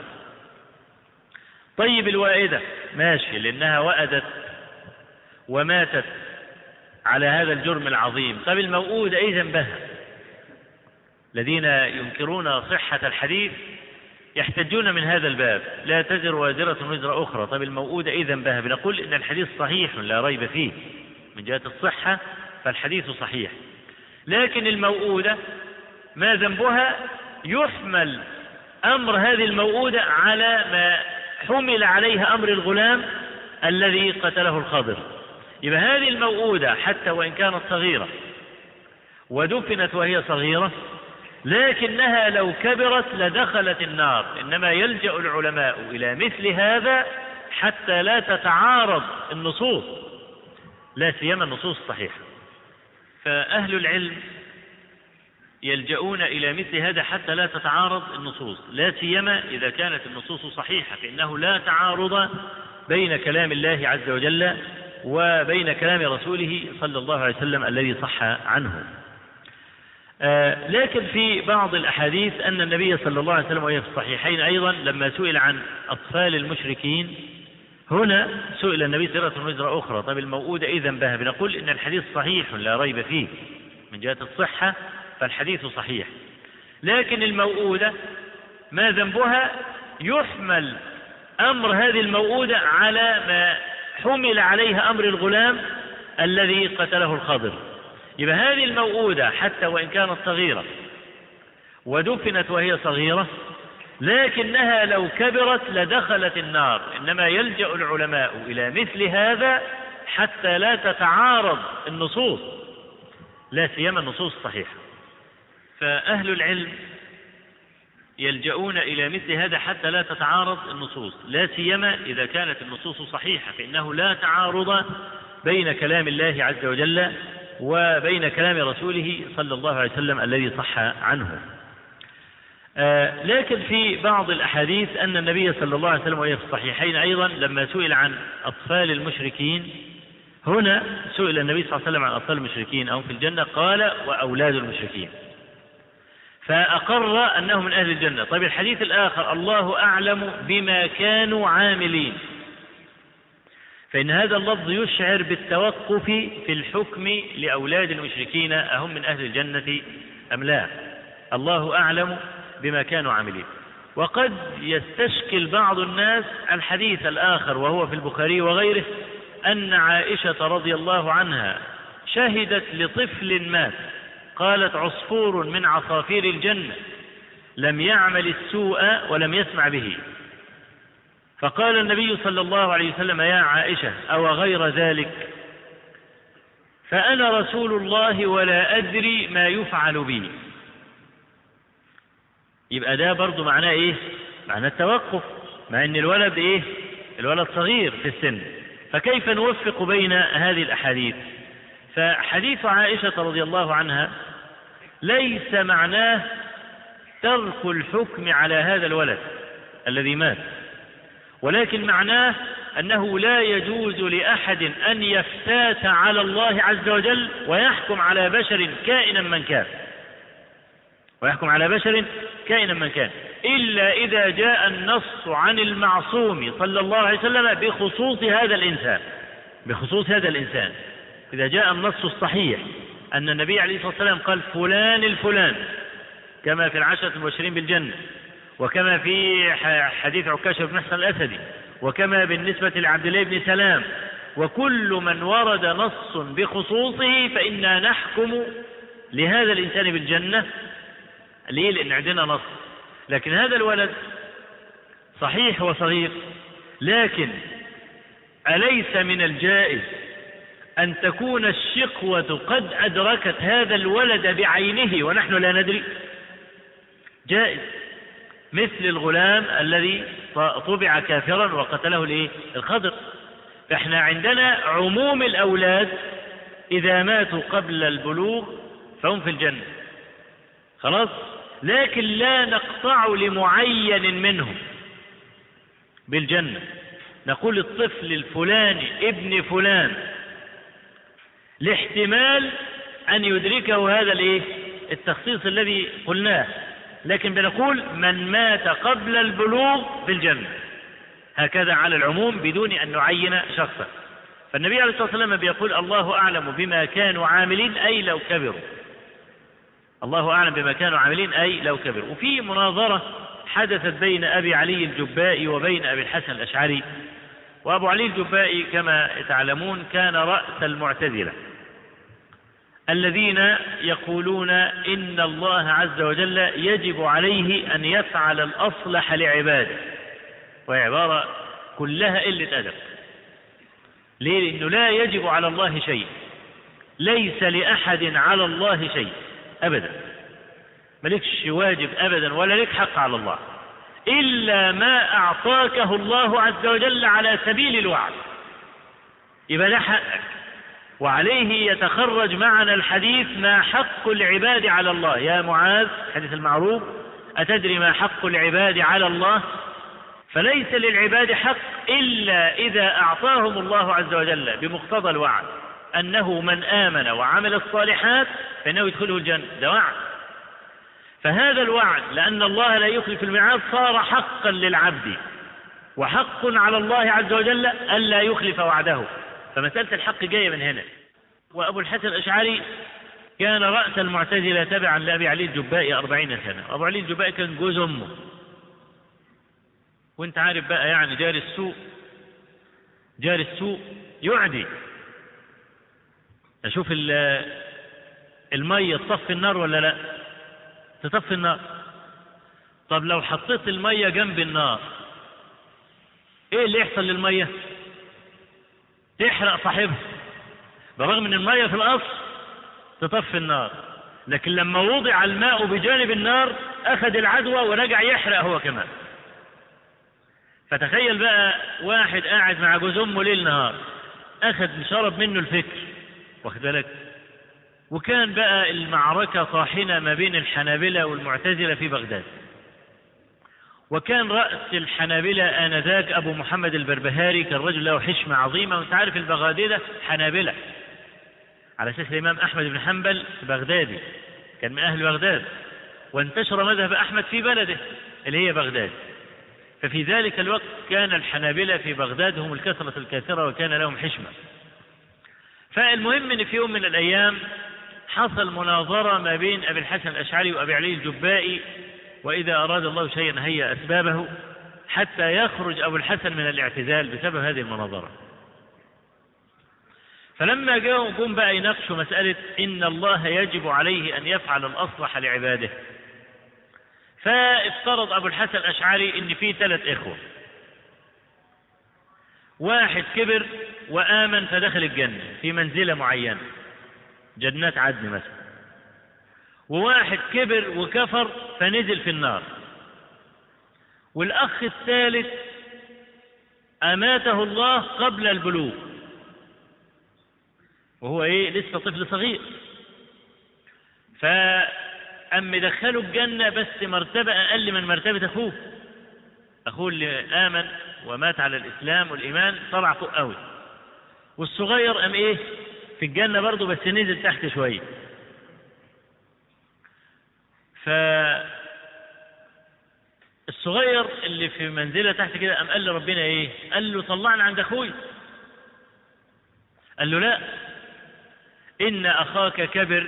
طيب الوائدة ماشي لأنها وأدت وماتت على هذا الجرم العظيم. طيب الموؤودة إيه ذنبها؟ الذين ينكرون صحة الحديث يحتجون من هذا الباب لا تزر وازرة وزر أخرى. طب الموؤودة إذا بها، بنقول إن الحديث صحيح لا ريب فيه من جهة الصحة، فالحديث صحيح، لكن الموؤودة ما ذنبها؟ يحمل أمر هذه الموؤودة على ما حمل عليها أمر الغلام الذي قتله الخضر. يبقى هذه الموؤودة حتى وإن كانت صغيرة ودفنت وهي صغيرة، لكنها لو كبرت لدخلت النار. إنما يلجأ العلماء إلى مثل هذا حتى لا تتعارض النصوص، لا سيما النصوص الصحيحة. فأهل العلم يلجؤون إلى مثل هذا حتى لا تتعارض النصوص، لا سيما إذا كانت النصوص صحيحة، فإنه لا تعارض بين كلام الله عز وجل وبين كلام رسوله صلى الله عليه وسلم الذي صح عنه. آه لكن في بعض الأحاديث أن النبي صلى الله عليه وسلم وهي في الصحيحين أيضا لما سئل عن أطفال المشركين، هنا سئل النبي صلى الله عليه وسلم وزر أخرى. طب الموؤودة إذا بها، بنقول إن الحديث صحيح لا ريب فيه من جهة الصحة، فالحديث صحيح، لكن الموؤودة ما ذنبها؟ يحمل أمر هذه الموؤودة على ما حمل عليها أمر الغلام الذي قتله الخضر. يبقى هذه الموؤودة حتى وإن كانت صغيرة ودفنت وهي صغيرة، لكنها لو كبرت لدخلت النار. إنما يلجأ العلماء إلى مثل هذا حتى لا تتعارض النصوص، لا سيما النصوص الصحيحة. فأهل العلم يلجؤون إلى مثل هذا حتى لا تتعارض النصوص، لا سيما إذا كانت النصوص صحيحة، فإنه لا تعارض بين كلام الله عز وجل وبين كلام رسوله صلى الله عليه وسلم الذي صح عنه. آه لكن في بعض الأحاديث أن النبي صلى الله عليه وسلم وهي في الصحيحين أيضا لما سئل عن أطفال المشركين، هنا سئل النبي صلى الله عليه وسلم عن أطفال المشركين أو في الجنة، قال وأولاد المشركين، فأقر أنه من أهل الجنة. طيب الحديث الآخر الله أعلم بما كانوا عاملين، فإن هذا اللفظ يشعر بالتوقف في الحكم لأولاد المشركين أهم من أهل الجنة أم لا. الله أعلم بما كانوا عاملين. وقد يستشكل بعض الناس الحديث الآخر وهو في البخاري وغيره أن عائشة رضي الله عنها شهدت لطفل مات، قالت عصفور من عصافير الجنة لم يعمل السوء ولم يسمع به، فقال النبي صلى الله عليه وسلم يا عائشة أو غير ذلك، فأنا رسول الله ولا أدري ما يفعل بي. يبقى ده برضو معناه إيه؟ معناه التوقف، مع أن الولد إيه؟ الولد صغير في السن، فكيف نوفق بين هذه الأحاديث؟ فحديث عائشة رضي الله عنها ليس معناه ترك الحكم على هذا الولد الذي مات، ولكن معناه أنه لا يجوز لأحد أن يفتات على الله عز وجل ويحكم على بشر كائنا من كان، ويحكم على بشر كائنا من كان، إلا إذا جاء النص عن المعصوم صلى الله عليه وسلم بخصوص هذا الإنسان، بخصوص هذا الإنسان. إذا جاء النص الصحيح أن النبي عليه الصلاة والسلام قال فلان الفلان، كما في العشرة المبشرين بالجنة، وكما في حديث عكاشة بن محصن الأسدي، وكما بالنسبة لعبد الله بن سلام، وكل من ورد نص بخصوصه فإنا نحكم لهذا الإنسان بالجنة. ليه؟ لأن عندنا نص. لكن هذا الولد صحيح وصغير، لكن أليس من الجائز أن تكون الشقوة قد أدركت هذا الولد بعينه ونحن لا ندري؟ جائز، مثل الغلام الذي طبع كافرا وقتله الايه؟ الخضر. فاحنا عندنا عموم الأولاد إذا ماتوا قبل البلوغ فهم في الجنة خلاص، لكن لا نقطع لمعين منهم بالجنة، نقول الطفل الفلاني ابن فلان لاحتمال أن يدركه هذا الايه؟ التخصيص الذي قلناه، لكن بنقول من مات قبل البلوغ بالجنة، هكذا على العموم بدون أن نعين شخصا. فالنبي عليه الصلاة والسلام بيقول الله أعلم بما كانوا عاملين، أي لو كبروا، الله أعلم بما كانوا عاملين أي لو كبروا. وفي مناظرة حدثت بين أبي علي الجبائي وبين أبي الحسن الأشعري. وأبو علي الجبائي كما تعلمون كان رأس المعتزلة الذين يقولون إن الله عز وجل يجب عليه أن يفعل الأصلح لعباده، وعبارة كلها قلة أدب. ليه؟ لأنه لا يجب على الله شيء، ليس لأحد على الله شيء أبدا، ملكش واجب أبدا ولا لك حق على الله إلا ما أعطاكه الله عز وجل على سبيل الوعد، يبقى ده حقك. وعليه يتخرج معنا الحديث ما حق العباد على الله. يا معاذ، الحديث المعروف، أتدري ما حق العباد على الله؟ فليس للعباد حق إلا إذا أعطاهم الله عز وجل بمقتضى الوعد أنه من آمن وعمل الصالحات فإنه يدخله الجنة، ده وعد. فهذا الوعد لأن الله لا يخلف الميعاد صار حقا للعبد، وحق على الله عز وجل ألا يخلف وعده. فمسألة الحق جاية من هنا. وأبو الحسن الأشعري كان رأس المعتزلة تبعا لأبي علي الجبائي أربعين سنة. وأبو علي الجبائي كان جوز أمه، وانت عارف بقى يعني جار السوء جار السوء يعدي. أشوف المية تطفي النار ولا لا؟ تطفي النار. طب لو حطيت المية جنب النار ايه اللي يحصل للمية؟ تحرق صاحبها، برغم ان المية في الاصل تطفي النار، لكن لما وضع الماء بجانب النار اخذ العدوى ورجع يحرق هو كمان. فتخيل بقى واحد قاعد مع جوز امه ليل نهار، اخذ شرب منه الفكر، واخد بالك؟ وكان بقى المعركة طاحنة ما بين الحنابلة والمعتزلة في بغداد، وكان رأس الحنابلة آنذاك أبو محمد البربهاري، كان رجل له حشمة عظيمة. وانت عارف البغادلة حنابلة على أساس الإمام أحمد بن حنبل بغدادي، كان من أهل بغداد، وانتشر مذهب أحمد في بلده اللي هي بغداد. ففي ذلك الوقت كان الحنابلة في بغداد هم الكثرة الكثيرة وكان لهم حشمة. فالمهم ان في يوم من الايام حصل مناظرة ما بين ابي الحسن الاشعري وابي علي الجبائي، واذا اراد الله شيئا هيأ اسبابه حتى يخرج ابو الحسن من الاعتزال بسبب هذه المناظرة. فلما جاءوا قوم بقى يناقشوا مسألة ان الله يجب عليه ان يفعل الاصلح لعباده، فافترض ابو الحسن الاشعري ان في ثلاث اخوة، واحد كبر وآمن فدخل الجنة في منزلة معينة، جنات عدن مثلا، وواحد كبر وكفر فنزل في النار، والأخ الثالث أماته الله قبل البلوغ وهو إيه لسه طفل صغير، فأم دخلوا الجنة بس مرتبة أقل من مرتبة أخوه. أخوه اللي آمن ومات على الإسلام والإيمان طلع فوق قوي، والصغير أم إيه في الجنة برضه بس نزل تحت شوية. فالصغير اللي في منزلة تحت كده أم قال له ربنا إيه؟ قال له طلعنا عند أخوي. قال له لا، إن أخاك كبر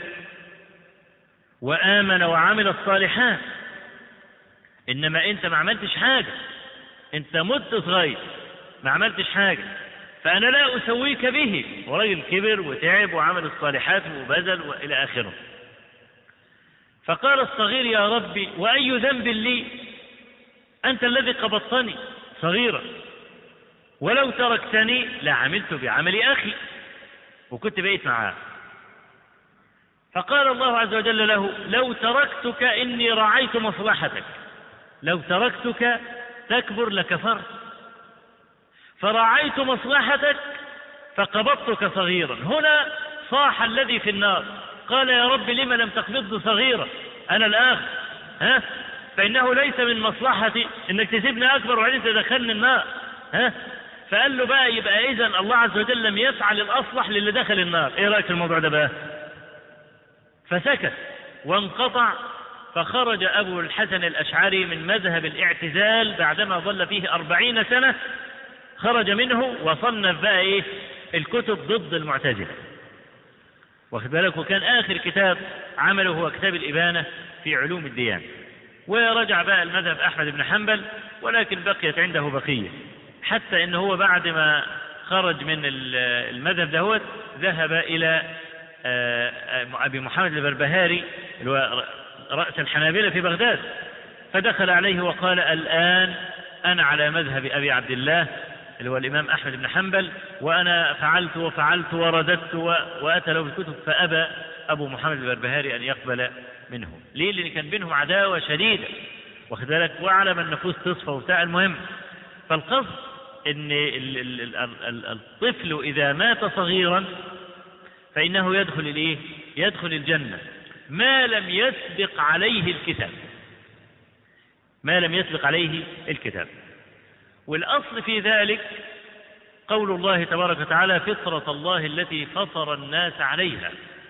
وآمن وعمل الصالحات، إنما أنت ما عملتش حاجة، أنت مت صغير ما عملتش حاجة، فأنا لا أسويك به. وراجل كبر وتعب وعمل الصالحات وبذل وإلى آخره. فقال الصغير يا ربي وأي ذنب لي؟ أنت الذي قبضتني صغيرا، ولو تركتني لعملت بعمل أخي وكنت بقيت معاه. فقال الله عز وجل له لو تركتك إني رعيت مصلحتك، لو تركتك تكبر لكفرت، فرعيت مصلحتك فقبضتك صغيرا. هنا صاح الذي في النار قال يا رب لما لم تقبضني صغيرا أنا الآخر، ها؟ فإنه ليس من مصلحتي إنك تسيبني أكبر وبعدين تدخلني النار، ها؟ فقال له بقى يبقى إذن الله عز وجل لم يفعل الأصلح للي دخل النار. إيه رأيك في الموضوع ده بقى؟ فسكت وانقطع. فخرج أبو الحسن الأشعري من مذهب الاعتزال بعدما ظل فيه أربعين سنة، خرج منه وصنف بقى إيه الكتب ضد المعتزلة، واخد بالك؟ وكان آخر كتاب عمله هو كتاب الإبانة في علوم الديانة. ورجع بقى المذهب أحمد بن حنبل، ولكن بقيت عنده بقية، حتى إنه هو بعد ما خرج من المذهب دهوت ذهب إلى أبي محمد البربهاري اللي هو رأس الحنابلة في بغداد، فدخل عليه وقال: الآن أنا على مذهب أبي عبد الله اللي هو الإمام أحمد بن حنبل، وأنا فعلت وفعلت ورددت وأتى له بالكتب، فأبى أبو محمد البربهاري أن يقبل منه. ليه؟ لأن كان بينهم عداوة شديدة، واخد بالك، وعلى ما النفوس تصفى وبتاع. المهم، فالقصد إن الطفل إذا مات صغيرا فإنه يدخل الإيه؟ يدخل الجنة ما لم يسبق عليه الكتاب، ما لم يسبق عليه الكتاب. والأصل في ذلك قول الله تبارك وتعالى: فطرة الله التي فطر الناس عليها،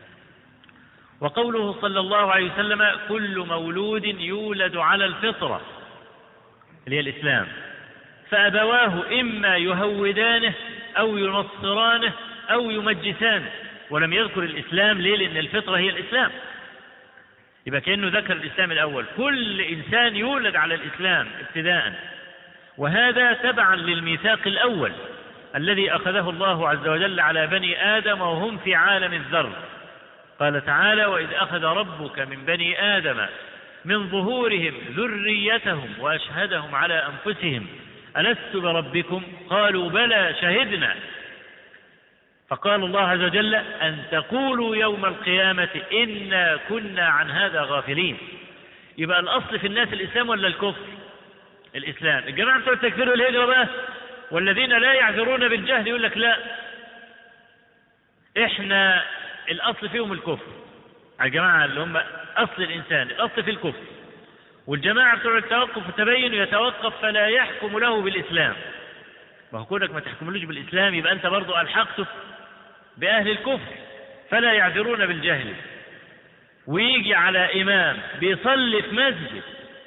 وقوله صلى الله عليه وسلم: كل مولود يولد على الفطرة اللي هي الإسلام، فأبواه إما يهودانه أو ينصرانه أو يمجسانه. ولم يذكر الإسلام ليه؟ لأن الفطرة هي الإسلام، يبقى كأنه ذكر الإسلام الأول. كل إنسان يولد على الإسلام ابتداء، وهذا تبعا للميثاق الأول الذي أخذه الله عز وجل على بني آدم وهم في عالم الذر. قال تعالى: وإذ أخذ ربك من بني آدم من ظهورهم ذريتهم وأشهدهم على أنفسهم ألست بربكم قالوا بلى شهدنا. فقال الله عز وجل: أن تقولوا يوم القيامة إنا كنا عن هذا غافلين. يبقى الأصل في الناس الإسلام ولا الكفر؟ الإسلام. الجماعة بتوع التكفير والهجرة بقى والذين لا يعذرون بالجهل يقول لك لا، إحنا الأصل فيهم الكفر. الجماعة اللي هم أصل الإنسان الأصل في الكفر، والجماعة بتوع التوقف والتبين يتوقف فلا يحكم له بالإسلام. ما هو كونك ما تحكملوش بالإسلام يبقى أنت برضو ألحقته بأهل الكفر، فلا يعذرون بالجهل. ويجي على إمام بيصلي في مسجد،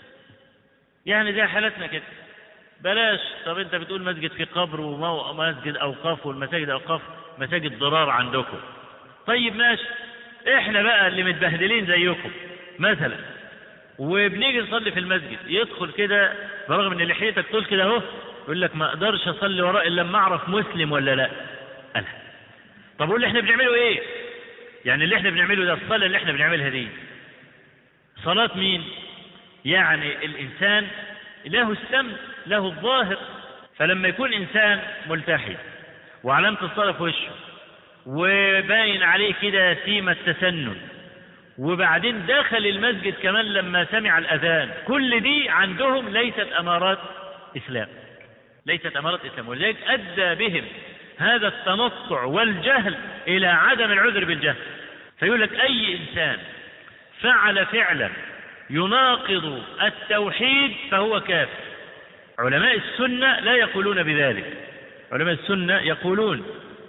يعني زي حالتنا كده، بلاش. طب أنت بتقول مسجد في قبر ومسجد أوقاف، والمساجد أوقاف مساجد ضرار عندكم. طيب ماشي، إحنا بقى اللي متبهدلين زيكم مثلا، وبنيجي نصلي في المسجد، يدخل كده برغم ان لحيتك طول كده اهو، يقول لك ما اقدرش اصلي وراء الا لما اعرف مسلم ولا لا. ألا. طب قول لي احنا بنعمله ايه؟ يعني اللي احنا بنعمله ده، الصلاه اللي احنا بنعملها دي صلاه مين؟ يعني الانسان له السمع له الظاهر، فلما يكون انسان ملتحي وعلامه الصلاه في وشه وباين عليه كده سيمه التسنن، وبعدين دخل المسجد كمان لما سمع الأذان، كل دي عندهم ليست أمارات إسلام، ليست أمارات إسلام. ولذلك أدى بهم هذا التنطع والجهل إلى عدم العذر بالجهل. فيقول لك أي إنسان فعل فعلا يناقض التوحيد فهو كافر. علماء السنة لا يقولون بذلك. علماء السنة يقولون: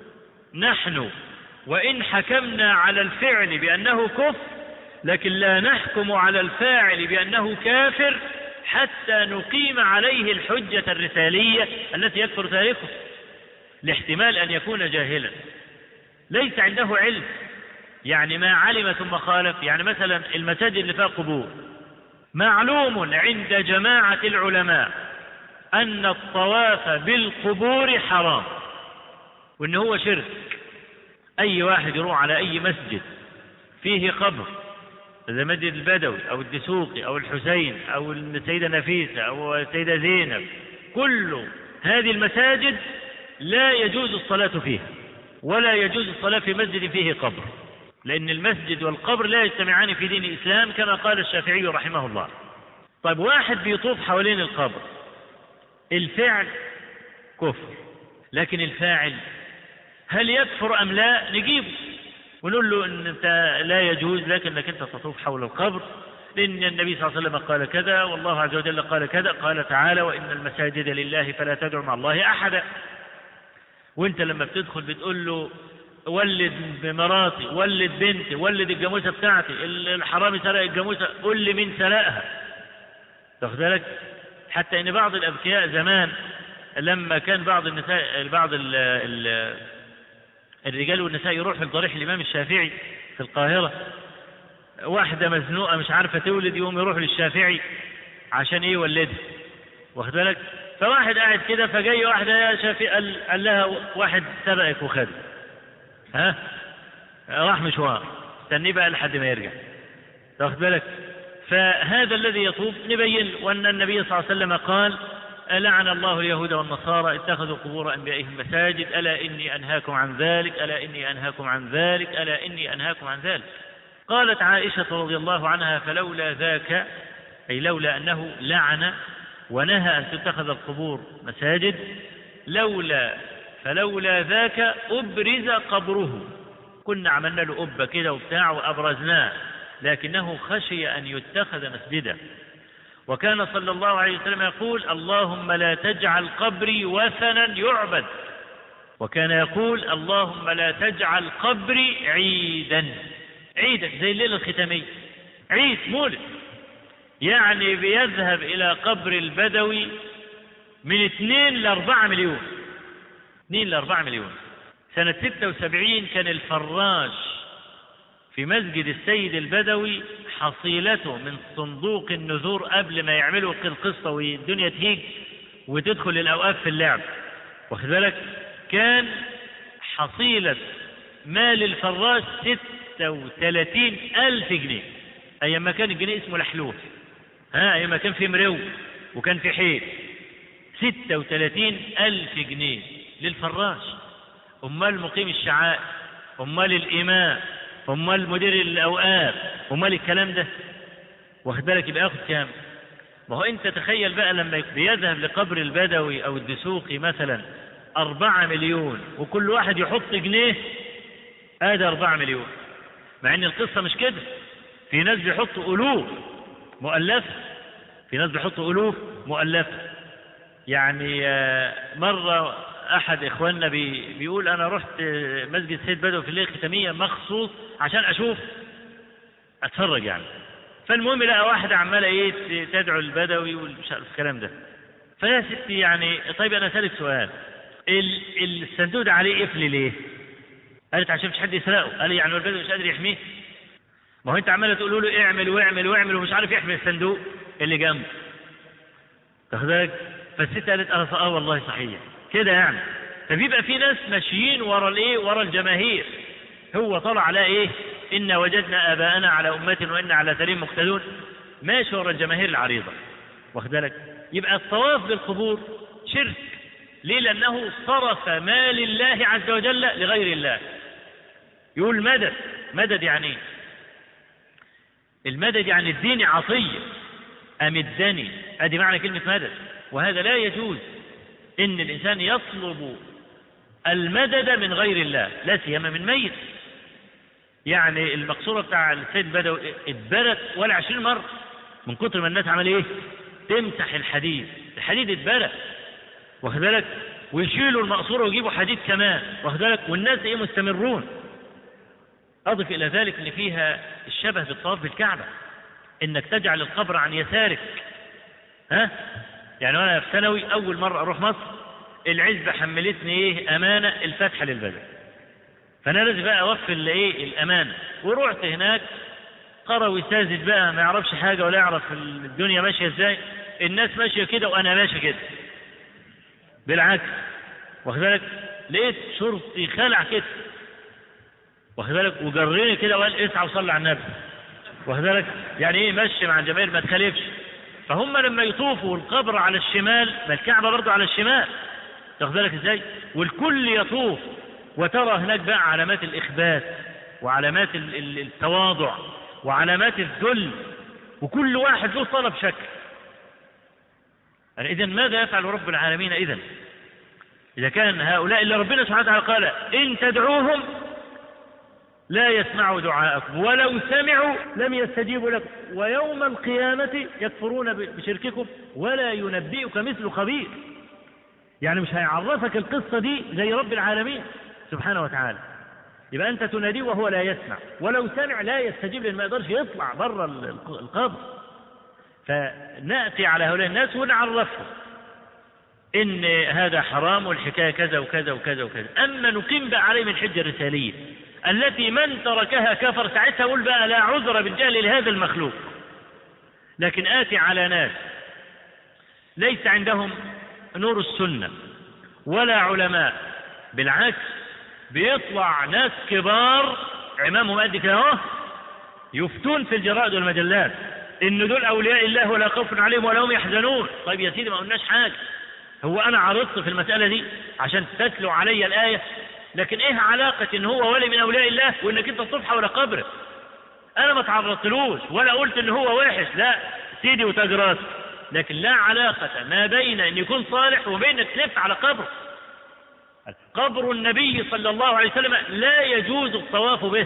نحن وإن حكمنا على الفعل بأنه كفر، لكن لا نحكم على الفاعل بأنه كافر حتى نقيم عليه الحجة الرسالية التي يكفر تاركه، لاحتمال أن يكون جاهلا ليس عنده علم، يعني ما علم ثم خالف. يعني مثلا المساجد اللي فيها قبور، معلوم عند جماعة العلماء أن الطواف بالقبور حرام وأنه هو شرك. أي واحد يروح على أي مسجد فيه قبر زي مسجد البدوي أو الدسوقي أو الحسين أو السيدة نفيسة أو السيدة زينب، كل هذه المساجد لا يجوز الصلاة فيها، ولا يجوز الصلاة في مسجد فيه قبر، لأن المسجد والقبر لا يجتمعان في دين الإسلام كما قال الشافعي رحمه الله. طيب واحد بيطوف حوالين القبر، الفعل كفر، لكن الفاعل هل يكفر أم لا؟ نجيبه ونقول له ان انت لا يجوز لك انك انت تطوف حول القبر، لان النبي صلى الله عليه وسلم قال كذا، والله عز وجل قال كذا، قال تعالى: وان المساجد لله فلا تدعوا مع الله احدا. وانت لما بتدخل بتقول له: ولد مراتي، ولد بنتي، ولد الجاموسه بتاعتي، الحرامي سرق الجاموسه، قل لي مين سرقها. تاخد بالك؟ حتى ان بعض الاذكياء زمان لما كان بعض النساء بعض ال ال الرجال والنساء يروحوا لضريح الإمام الشافعي في القاهرة، واحدة مزنوقة مش عارفة تولد، يقوم يروح للشافعي عشان ايه يولدها، واخد بالك؟ فواحد قاعد كده فجاي واحده يا شافي قال, قال لها واحد سبقك وخد ها راح مشوار استنيه بقى لحد ما يرجع، واخد بالك؟ فهذا الذي يطوف نبين وان النبي صلى الله عليه وسلم قال لعن الله اليهود والنصارى اتخذوا قبور انبيائهم مساجد الا اني انهاكم عن ذلك الا اني انهاكم عن ذلك الا اني انهاكم عن ذلك. قالت عائشه رضي الله عنها فلولا ذاك اي لولا انه لعن ونهى ان تتخذ القبور مساجد لولا فلولا ذاك ابرز قبره، كنا عملنا له قبه كده وبتاع وابرزناه، لكنه خشي ان يتخذ مسجدا. وكان صلى الله عليه وسلم يقول اللهم لا تجعل قبري وثنا يعبد، وكان يقول اللهم لا تجعل قبري عيدا، عيدا زي الليلة الختامية، عيد مولد، يعني بيذهب إلى قبر البدوي من اثنين لأربعة مليون، اثنين لأربعة مليون. سنة ستة وسبعين كان الفراش في مسجد السيد البدوي حصيلته من صندوق النذور قبل ما يعملوا القصة والدنيا تهيج وتدخل الأوقاف في اللعب، واخد بالك؟ كان حصيلة مال الفراش ستة وثلاثين ألف جنيه أيام ما كان الجنيه اسمه لحلوه، ها أيام ما كان في مرو وكان في حيل، ستة وثلاثين ألف جنيه للفراش. أمال مقيم الشعائر، أمال الإمام، أمال مدير الأوقاف، أمال الكلام ده، واخد بالك؟ يبقى ياخد كام؟ ما هو أنت تخيل بقى لما بيذهب لقبر البدوي أو الدسوقي مثلا أربعة مليون وكل واحد يحط جنيه، هذا أربعة مليون، مع أن القصة مش كده، في ناس بيحطوا ألوف مؤلفة، في ناس بيحطوا ألوف مؤلفة. يعني مرة أحد إخواننا بي بيقول أنا رحت مسجد سيد بدوي في الليلة الختامية مخصوص عشان أشوف أتفرج يعني، فالمهم لقى واحدة عمالة إيه تدعو البدوي ومش عارف الكلام ده، فيا ستي يعني طيب أنا أسألك سؤال، الصندوق ده عليه قفل ليه؟ قالت عشان مش حد يسرقه. قال يعني البدوي مش قادر يحميه؟ ما هو أنت عمالة تقولوا له اعمل واعمل واعمل ومش عارف يحمي الصندوق اللي جنبه، تاخد بالك؟ فالست قالت أنا اه والله صحيح كده يعني. فبيبقى في ناس ماشيين ورا الايه؟ ورا الجماهير. هو طلع على ايه؟ إن وجدنا آباءنا على أمة وإن على سليم مقتدون، ماشي ورا الجماهير العريضة، واخد بالك؟ يبقى الطواف بالقبور شرك. ليه؟ لأنه صرف مال الله عز وجل لغير الله. يقول مدد، مدد يعني ايه؟ المدد يعني الدين عطية، أمدني، ادي معنى كلمة مدد. وهذا لا يجوز إن الإنسان يطلب المدد من غير الله، لا سيما من ميت. يعني المقصورة بتاع السيد بدوي اتبرت ولا عشرين مرة من كتر ما الناس عمل ايه؟ تمسح الحديد، الحديد اتبرت، واخد بالك؟ ويشيلوا المقصورة ويجيبوا حديد كمان، واخد بالك؟ والناس ايه؟ مستمرون. أضف إلى ذلك إن فيها الشبه بالطواف بالكعبة، إنك تجعل القبر عن يسارك، ها؟ يعني وأنا في ثانوي أول مرة أروح مصر العزبة حملتني إيه؟ أمانة الفتح للبلد، فأنا لازم بقى أوفي الإيه؟ الأمانة. ورحت هناك قروي ساذج بقى ما يعرفش حاجة ولا يعرف الدنيا ماشية إزاي، الناس ماشية كده وأنا ماشي كده بالعكس، واخد بالك؟ لقيت شرطي خلع كده، واخد بالك؟ وجرني كده وقال اسعى وصلي على النبي، واخد بالك؟ يعني ايه؟ مشي مع الجماهير ما تخالفش. فهم لما يطوفوا القبر على الشمال، ما الكعبة برضه على الشمال، واخد بالك ازاي؟ والكل يطوف، وترى هناك بقى علامات الإخبات وعلامات التواضع وعلامات الذل، وكل واحد له طلب شكل. يعني إذن ماذا يفعل رب العالمين إذن؟ إذا كان هؤلاء اللي ربنا سبحانه وتعالى قال إن تدعوهم لا يسمعوا دعاءكم ولو سمعوا لم يستجيبوا لكم ويوم القيامة يكفرون بشرككم ولا ينبئك مثل خبير. يعني مش هيعرفك القصة دي زي رب العالمين سبحانه وتعالى. يبقى أنت تناديه وهو لا يسمع، ولو سمع لا يستجيب لأن ما يقدرش يطلع بره القبر. فنأتي على هؤلاء الناس ونعرفهم إن هذا حرام والحكاية كذا وكذا وكذا وكذا. أما نقيم بقى عليهم الحجة الرسالية التي من تركها كفر، ساعتها أقول بقى لا عذر بالجهل لهذا المخلوق. لكن آتي على ناس ليس عندهم نور السنة ولا علماء، بالعكس بيطلع ناس كبار عمامهم قد كده اهو يفتون في الجرائد والمجلات ان دول اولياء الله ولا خوف عليهم ولا هم يحزنون. طيب يا سيدي ما قلناش حاجه، هو انا عرضت في المساله دي عشان تتلو علي الايه، لكن ايه علاقه ان هو ولي من اولياء الله وانك انت تصبح ولا قبره؟ انا ما تعرضتلوش ولا قلت ان هو وحش، لا سيدي وتجراس، لكن لا علاقه ما بين ان يكون صالح وبين انك تلف على قبره. قبر النبي صلى الله عليه وسلم لا يجوز الطواف به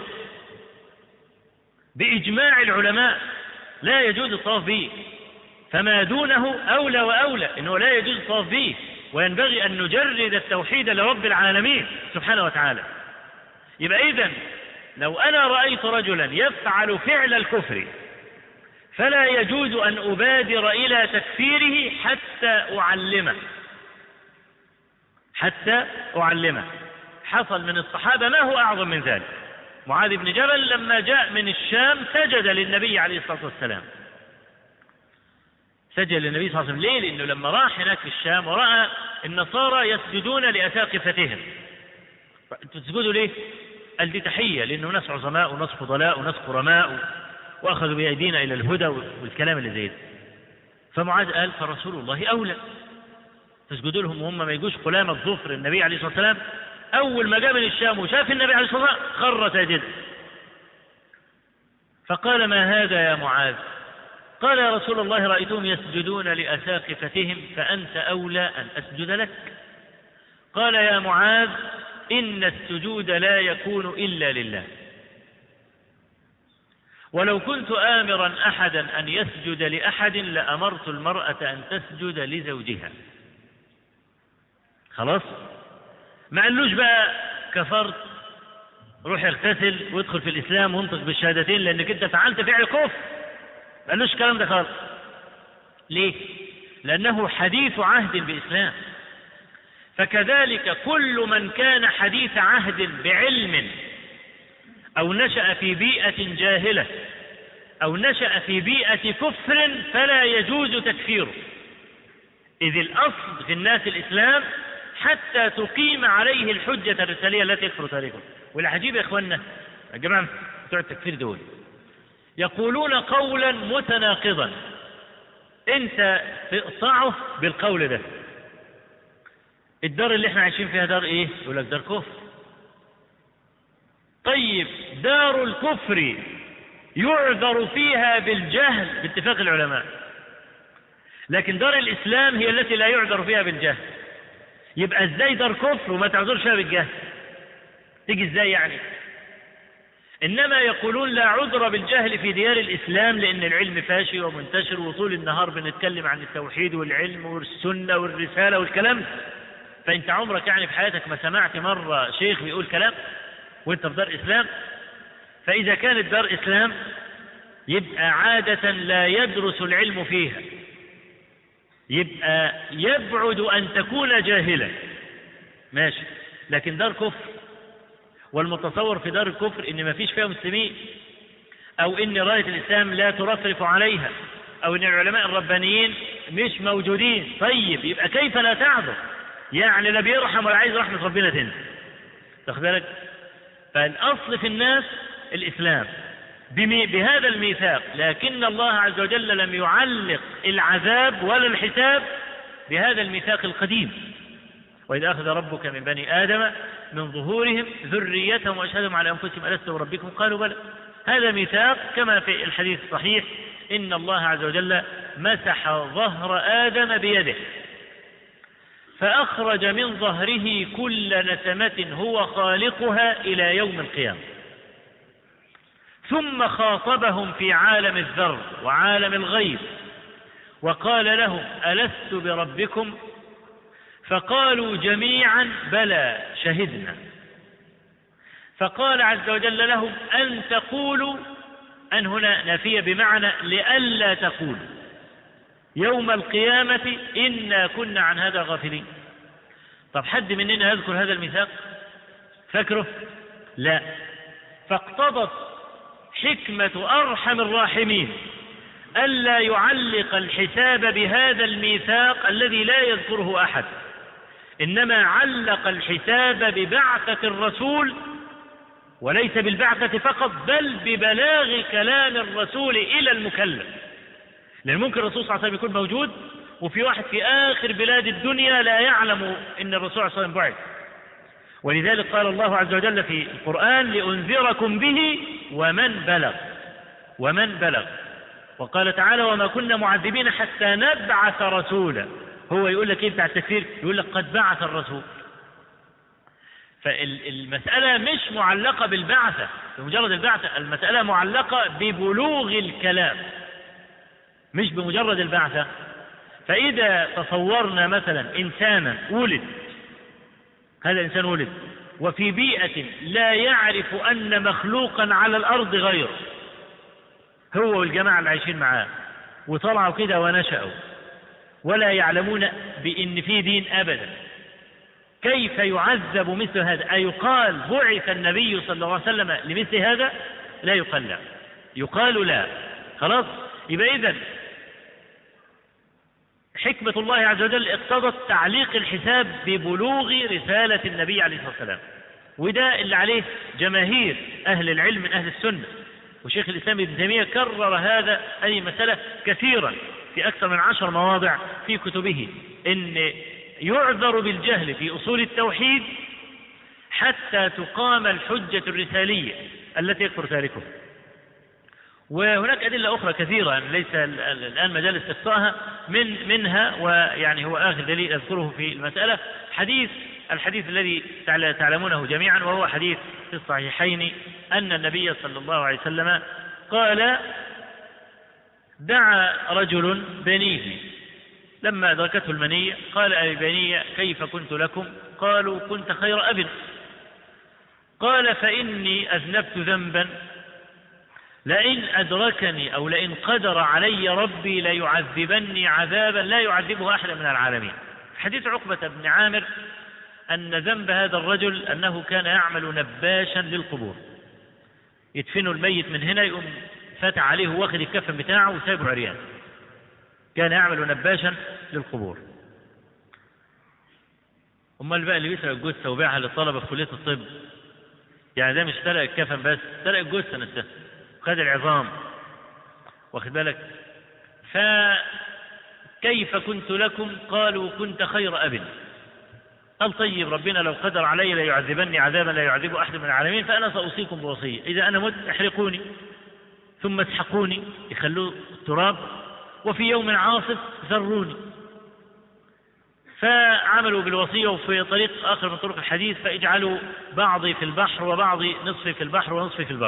بإجماع العلماء، لا يجوز الطواف به، فما دونه أولى وأولى إنه لا يجوز الطواف به، وينبغي أن نجرد التوحيد لرب العالمين سبحانه وتعالى. يبقى إذن لو أنا رأيت رجلا يفعل فعل الكفر فلا يجوز أن أبادر إلى تكفيره حتى أعلمه حتى أعلمه. حصل من الصحابة ما هو أعظم من ذلك. معاذ بن جبل لما جاء من الشام سجد للنبي عليه الصلاة والسلام، سجد للنبي صلى الله عليه وسلم. ليه؟ لأنه لما راح هناك في الشام ورأى النصارى يسجدون لأساقفتهم. أنتوا تسجدوا ليه؟ قال دي تحية، لأنه ناس عظماء وناس فضلاء وناس كرماء وأخذوا بأيدينا إلى الهدى والكلام اللي زي ده. فمعاذ قال فرسول الله أولى، تسجدوا لهم وهم ما يجوش قلامة ظفر النبي عليه الصلاة والسلام. أول ما جاء من الشام وشاف النبي عليه الصلاة والسلام خر ساجدا، فقال ما هذا يا معاذ؟ قال يا رسول الله رأيتهم يسجدون لأساقفتهم فأنت أولى أن أسجد لك. قال يا معاذ إن السجود لا يكون إلا لله، ولو كنت آمرا أحدا أن يسجد لأحد لأمرت المرأة أن تسجد لزوجها. خلاص؟ ما قالوش بقى كفرت روح اغتسل وادخل في الإسلام وانطق بالشهادتين لأنك انت فعلت فعل كفر، ما قالوش الكلام ده خالص. ليه؟ لأنه حديث عهد بإسلام، فكذلك كل من كان حديث عهد بعلم أو نشأ في بيئة جاهلة أو نشأ في بيئة كفر فلا يجوز تكفيره، إذ الأصل في الناس الإسلام حتى تقيم عليه الحجة الرسالية التي يكفر تاريخه. والعجيب يا إخواننا الجماعة بتوع التكفير دول يقولون قولا متناقضا، أنت تقطعه بالقول ده. الدار اللي احنا عايشين فيها دار ايه؟ يقول لك دار كفر. طيب دار الكفر يعذر فيها بالجهل باتفاق العلماء، لكن دار الإسلام هي التي لا يعذر فيها بالجهل. يبقى ازاي دار كفر وما تعذرش فيها بالجهل؟ تيجي ازاي يعني؟ إنما يقولون لا عذر بالجهل في ديار الإسلام لأن العلم فاشي ومنتشر وطول النهار بنتكلم عن التوحيد والعلم والسنة والرسالة والكلام. فأنت عمرك يعني في حياتك ما سمعت مرة شيخ بيقول كلام وانت في دار إسلام؟ فإذا كانت دار إسلام يبقى عادة لا يدرس العلم فيها، يبقى يبعد أن تكون جاهلا، ماشي. لكن دار كفر، والمتصور في دار الكفر إن ما فيش فيها مسلمين، أو إن راية الإسلام لا ترفرف عليها، أو إن العلماء الربانيين مش موجودين. طيب يبقى كيف لا تعذر؟ يعني لا بيرحم ولا عايز رحمة ربنا تنزل، تاخد بالك؟ فالأصل في الناس الإسلام بهذا الميثاق، لكن الله عز وجل لم يعلق العذاب ولا الحساب بهذا الميثاق القديم. وإذا أخذ ربك من بني آدم من ظهورهم ذريتهم وأشهدهم على أنفسهم ألست بربكم قالوا بلى. هذا ميثاق كما في الحديث الصحيح إن الله عز وجل مسح ظهر آدم بيده فأخرج من ظهره كل نسمة هو خالقها إلى يوم القيامة، ثم خاطبهم في عالم الذر وعالم الغيب وقال لهم ألست بربكم؟ فقالوا جميعا بلى شهدنا. فقال عز وجل لهم أن تقولوا، أن هنا نافية بمعنى لئلا تقولوا يوم القيامة إنا كنا عن هذا غافلين. طب حد مننا يذكر هذا الميثاق؟ فاكره؟ لا. فاقتضت حكمة أرحم الراحمين ألا يعلق الحساب بهذا الميثاق الذي لا يذكره أحد، إنما علق الحساب ببعثة الرسول، وليس بالبعثة فقط بل ببلاغ كلام الرسول إلى المكلف. لأن ممكن الرسول صلى الله عليه وسلم يكون موجود وفي واحد في آخر بلاد الدنيا لا يعلم إن الرسول صلى الله عليه وسلم بعث، ولذلك قال الله عز وجل في القرآن لأنذركم به ومن بلغ ومن بلغ وقال تعالى وما كنا معذبين حتى نبعث رسولا. هو يقول لك ايه بتاع التكفير؟ يقول لك قد بعث الرسول. فالمسألة مش معلقة بالبعثة بمجرد البعثة، المسألة معلقة ببلوغ الكلام مش بمجرد البعثة. فإذا تصورنا مثلا إنسانا ولد، هذا إنسان ولد وفي بيئة لا يعرف أن مخلوقا على الأرض غيره، هو والجماعة اللي عايشين معاه وطلعوا كده ونشأوا ولا يعلمون بأن في دين أبدا، كيف يعذب مثل هذا؟ أيقال بعث النبي صلى الله عليه وسلم لمثل هذا؟ لا يقال لا، يقال لا. خلاص، يبقى إذن حكمة الله عز وجل اقتضت تعليق الحساب ببلوغ رسالة النبي عليه الصلاة والسلام، وده اللي عليه جماهير أهل العلم من أهل السنة. وشيخ الإسلام ابن تيمية كرر هذا هذه المسألة كثيرا في أكثر من عشر مواضع في كتبه، إن يعذر بالجهل في أصول التوحيد حتى تقام الحجة الرسالية التي يكفر تاركه. وهناك أدلة أخرى كثيرة ليس الآن مجال استقصائها، من منها ويعني هو آخر دليل أذكره في المسألة حديث الحديث الذي تعلمونه جميعا، وهو حديث في الصحيحين أن النبي صلى الله عليه وسلم قال دعا رجل بنيه لما أدركته المنية، قال أي بني كيف كنت لكم؟ قالوا كنت خير أب. قال فإني أذنبت ذنبا لئن أدركني أو لئن قدر علي ربي ليعذبني عذابا لا يعذبه أحد من العالمين. حديث عقبة بن عامر أن ذنب هذا الرجل أنه كان يعمل نباشا للقبور، يدفنوا الميت من هنا يقوم فتح عليه واخد الكفن بتاعه وسايبه عريان، كان يعمل نباشا للقبور. أمال بقى اللي بيسرق الجثة وبيعها للطلبة في كلية الطب، يعني ده مش سرق الكفن بس، سرق الجثة نفسها، خد العظام، واخد بالك. فكيف كنت لكم؟ قالوا كنت خير أب. قال طيب ربنا لو قدر علي لا يعذبني عذابا لا يعذب أحد من العالمين، فأنا سأوصيكم بوصية، إذا أنا مت احرقوني ثم اسحقوني، يخلوه التراب، وفي يوم عاصف ذروني. فعملوا بالوصية. وفي طريق آخر من طرق الحديث فاجعلوا بعضي في البحر وبعضي نصفي في البحر ونصفي في البر.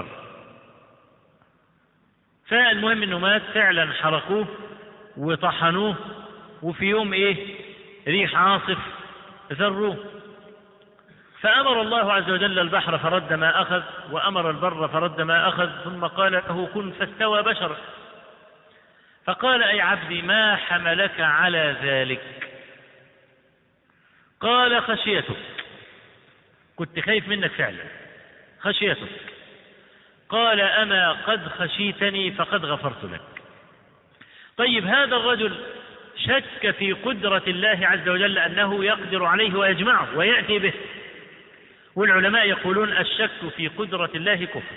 فالمهم انه مات فعلا، حرقوه وطحنوه، وفي يوم ايه ريح عاصف ذروه. فأمر الله عز وجل البحر فرد ما أخذ، وأمر البر فرد ما أخذ، ثم قال له كن فاستوى بشرا. فقال أي عبدي ما حملك على ذلك؟ قال خشيتك، كنت خايف منك فعلا، خشيتك. قال أما قد خشيتني فقد غفرت لك. طيب هذا الرجل شك في قدرة الله عز وجل أنه يقدر عليه ويجمعه ويأتي به، والعلماء يقولون الشك في قدرة الله كفر،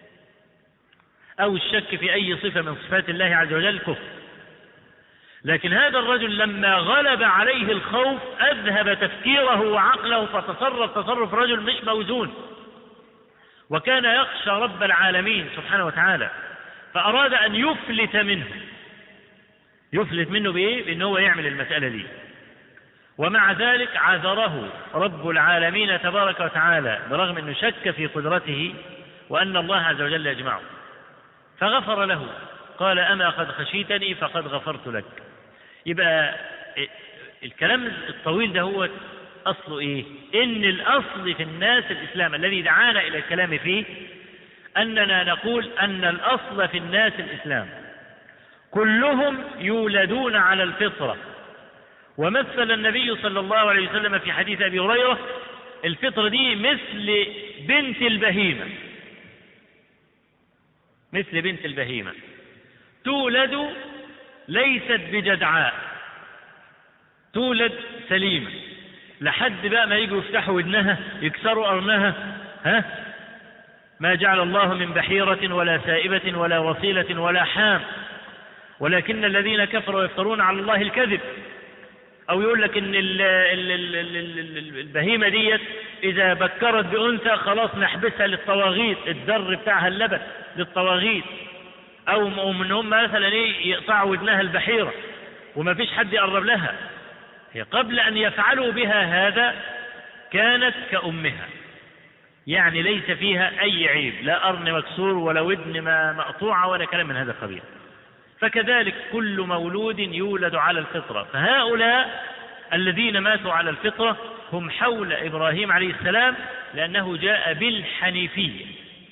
أو الشك في أي صفة من صفات الله عز وجل كفر. لكن هذا الرجل لما غلب عليه الخوف أذهب تفكيره وعقله، فتصرف تصرف رجل مش موزون، وكان يخشى رب العالمين سبحانه وتعالى، فأراد أن يفلت منه. يفلت منه بإيه؟ بأنه هو يعمل المسألة دي. ومع ذلك عذره رب العالمين تبارك وتعالى برغم أنه شك في قدرته وأن الله عز وجل يجمعه، فغفر له. قال أما قد خشيتني فقد غفرت لك. يبقى الكلام الطويل ده هو أصله إيه؟ إن الأصل في الناس الإسلام الذي دعانا إلى الكلام فيه، أننا نقول أن الأصل في الناس الإسلام، كلهم يولدون على الفطرة. ومثل النبي صلى الله عليه وسلم في حديث أبي هريرة الفطرة دي مثل بنت البهيمة، مثل بنت البهيمة. تولد ليست بجدعاء، تولد سليمة، لحد بقى ما يجوا يفتحوا ودنها يكسروا قرنها، ها، ما جعل الله من بحيرة ولا سائبة ولا وصيلة ولا حام، ولكن الذين كفروا يفترون على الله الكذب. أو يقول لك إن البهيمة ديت إذا بكرت بأنثى خلاص نحبسها للطواغيت، الدر بتاعها اللبن للطواغيت. أو منهم مثلا إيه يقطعوا ودنها البحيرة وما فيش حد يقرب لها. هي قبل أن يفعلوا بها هذا كانت كأمها، يعني ليس فيها أي عيب، لا قرن مكسور ولا ودن مقطوعة ولا كلام من هذا القبيل. فكذلك كل مولود يولد على الفطرة، فهؤلاء الذين ماتوا على الفطرة هم حول إبراهيم عليه السلام، لأنه جاء بالحنيفية.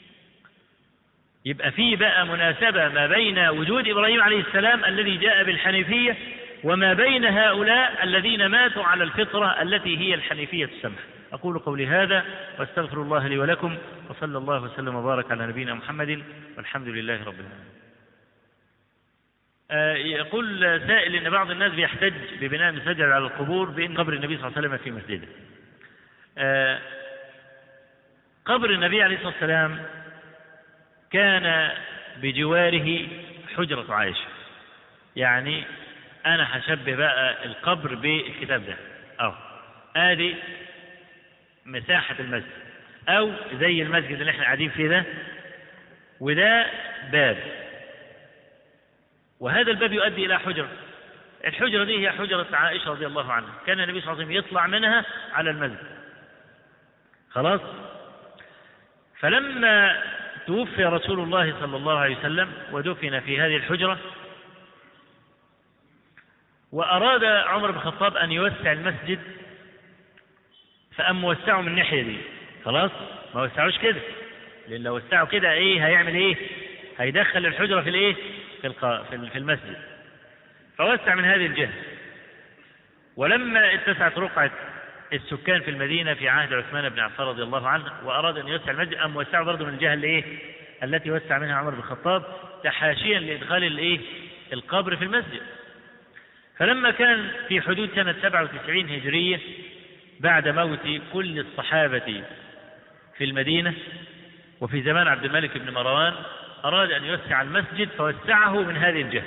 يبقى فيه بقى مناسبة ما بين وجود إبراهيم عليه السلام الذي جاء بالحنيفية وما بين هؤلاء الذين ماتوا على الفطرة التي هي الحنيفية السمحة. أقول قولي هذا واستغفر الله لي ولكم، وصلى الله وسلم وبارك على نبينا محمد والحمد لله رب العالمين. آه يقول سائل إن بعض الناس بيحتج ببناء مساجد على القبور بأن قبر النبي صلى الله عليه وسلم في مسجده. آه قبر النبي عليه الصلاة والسلام كان بجواره حجرة عائشة. يعني أنا هشبه بقى القبر بالكتاب ده، أو آدي مساحة المسجد، أو زي المسجد اللي احنا قاعدين فيه ده، وده باب، وهذا الباب يؤدي إلى حجرة. الحجرة دي هي حجرة عائشة رضي الله عنها، كان النبي صلى الله عليه وسلم يطلع منها على المسجد. خلاص. فلما توفي رسول الله صلى الله عليه وسلم ودفن في هذه الحجرة، وأراد عمر بن الخطاب أن يوسع المسجد، فأم وسعوا من الناحية دي. خلاص، ما وسعوش كده، لأن لو وسعوا كده إيه هيعمل إيه؟ هيدخل الحجرة في الإيه؟ في في المسجد. فوسع من هذه الجهة. ولما اتسعت رقعة السكان في المدينة في عهد عثمان بن عفان رضي الله عنه وأراد أن يوسع المسجد، أم وسعوا برضه من الجهة اللي إيه؟ التي وسع منها عمر بن الخطاب تحاشيا لإدخال الإيه؟ القبر في المسجد. فلما كان في حدود سنة سبعة وتسعين هجرية بعد موت كل الصحابة في المدينة وفي زمان عبد الملك بن مروان، أراد أن يوسع المسجد فوسعه من هذه الجهة،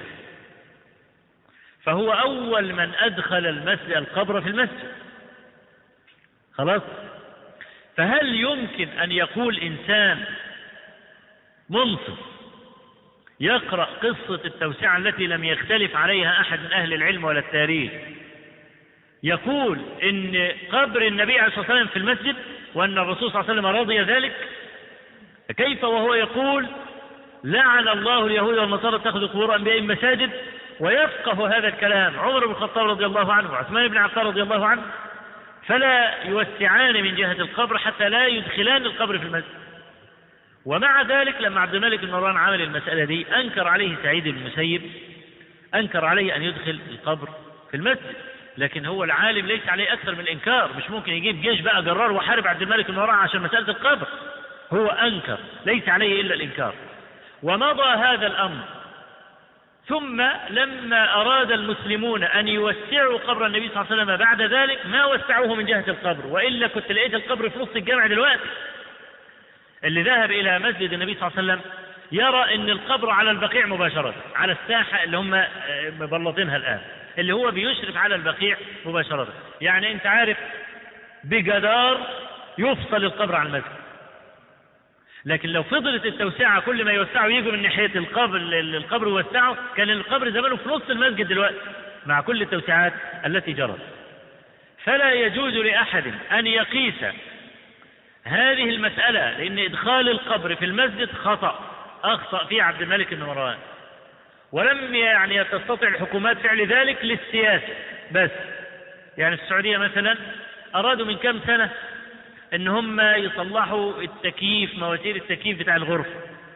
فهو أول من أدخل المسجد القبر في المسجد. خلاص. فهل يمكن أن يقول إنسان منصف يقرأ قصة التوسعة التي لم يختلف عليها أحد من أهل العلم ولا التاريخ، يقول إن قبر النبي عليه الصلاة والسلام في المسجد وأن الرسول صلى الله عليه وسلم رضي ذلك؟ كيف وهو يقول لعن الله اليهود والنصارى اتخذوا قبور أنبيائهم مساجد، ويفقه هذا الكلام عمر بن الخطاب رضي الله عنه وعثمان بن عفان رضي الله عنه، فلا يوسعان من جهة القبر حتى لا يدخلان القبر في المسجد. ومع ذلك لما عبد الملك بن مروان عمل المسألة دي أنكر عليه سعيد بن المسيب، أنكر عليه أن يدخل القبر في المسجد، لكن هو العالم ليس عليه أكثر من الإنكار، مش ممكن يجيب جيش بقى جرار وحارب عبد الملك بن مروان عشان مسألة القبر، هو أنكر، ليس عليه إلا الإنكار. ومضى هذا الأمر. ثم لما أراد المسلمون أن يوسعوا قبر النبي صلى الله عليه وسلم بعد ذلك ما وسعوه من جهة القبر، وإلا كنت لقيت القبر في نص الجامع دلوقتي. اللي ذهب إلى مسجد النبي صلى الله عليه وسلم يرى أن القبر على البقيع مباشرة، على الساحة اللي هم مبلطينها الآن، اللي هو بيشرف على البقيع مباشرة. يعني أنت عارف بجدار يفصل القبر عن المسجد. لكن لو فضلت التوسعة كل ما يوسعوا يجوا من ناحية القبر القبر يوسعوا، كان القبر زمانه في نص المسجد دلوقتي مع كل التوسعات التي جرت. فلا يجوز لأحد أن يقيس هذه المسألة، لأن إدخال القبر في المسجد خطأ أخطأ فيه عبد الملك بن مروان، ولم يعني تستطع الحكومات فعل ذلك للسياسة بس. يعني في السعودية مثلا أرادوا من كم سنة ان هم يصلحوا التكييف، مواسير التكييف بتاع الغرفة،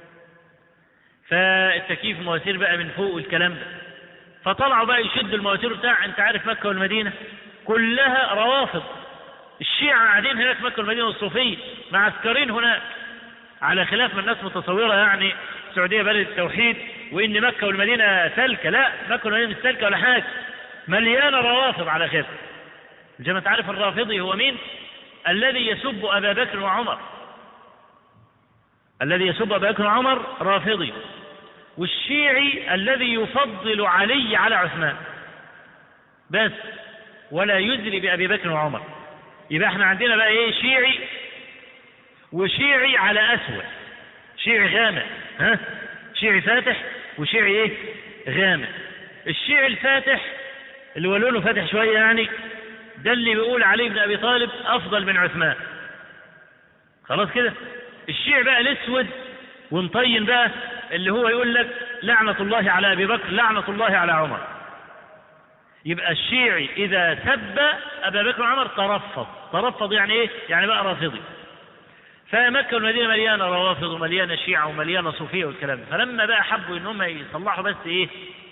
فالتكييف مواسير بقى من فوق والكلام ده، فطلعوا بقى يشدوا المواسير بتاع، انت عارف مكة والمدينة كلها روافض، الشيعة قاعدين هناك في مكة والمدينة والصوفية معسكرين هناك، على خلاف ما الناس متصورة يعني السعودية بلد التوحيد وإن مكة والمدينة سلكة. لا، مكة والمدينة مش سلكة ولا حاجة، مليانة روافض على خلاف. زي ما تعرف الرافضي هو مين؟ الذي يسب أبا بكر وعمر. الذي يسب أبا بكر وعمر رافضي. والشيعي الذي يفضل علي على عثمان بس، ولا يزري بأبي بكر وعمر. يبقى احنا عندنا بقى ايه؟ شيعي وشيعي على أسود، شيعي غامق، ها؟ شيعي فاتح وشيعي ايه؟ غامق. الشيعي الفاتح اللي هو لونه فاتح شوية يعني، ده اللي بيقول علي بن أبي طالب أفضل من عثمان. خلاص كده. الشيعي بقى الأسود ونطين بقى اللي هو يقول لك لعنة الله على أبي بكر، لعنة الله على عمر. يبقى الشيعي إذا سب أبا بكر وعمر ترفض. ترفض يعني إيه؟ يعني بقى رافضي. فمكة والمدينة مليانة روافض ومليانة شيعة ومليانة صوفية والكلام ده. فلما بقى حبوا إن هم يصلحوا بس إيه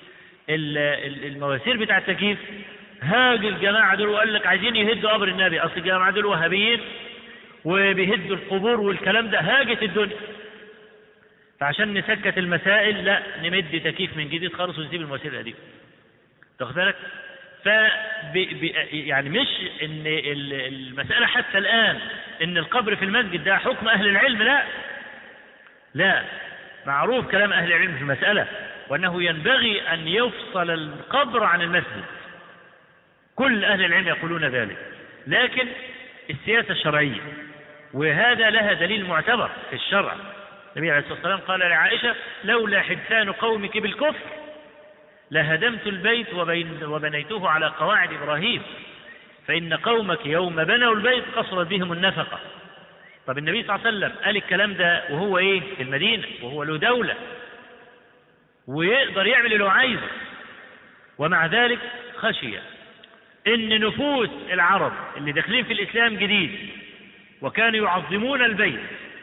المواسير بتاع التكييف، هاج الجماعة دول وقال لك عايزين يهدوا قبر النبي. أصل الجماعة دول وهابيين وبيهدوا القبور والكلام ده، هاجت الدنيا. فعشان نسكت المسائل لا نمد تكييف من جديد خالص ونسيب المواسير القديمة. تاخد بالك؟ ف يعني مش ان المسألة حتى الآن ان القبر في المسجد ده حكم أهل العلم، لا لا، معروف كلام أهل العلم في المسألة، وأنه ينبغي أن يفصل القبر عن المسجد. كل أهل العلم يقولون ذلك، لكن السياسة الشرعية، وهذا لها دليل معتبر في الشرع. النبي عليه الصلاة والسلام قال لعائشة: لولا حدثان قومك بالكفر لهدمت البيت وبنيته على قواعد إبراهيم، فإن قومك يوم بنوا البيت قصرت بهم النفقة. طب النبي صلى الله عليه وسلم قال الكلام ده وهو إيه؟ في المدينة، وهو له دولة ويقدر يعمل اللي هو عايزه، ومع ذلك خشية إن نفوس العرب اللي داخلين في الإسلام جديد وكانوا يعظمون البيت،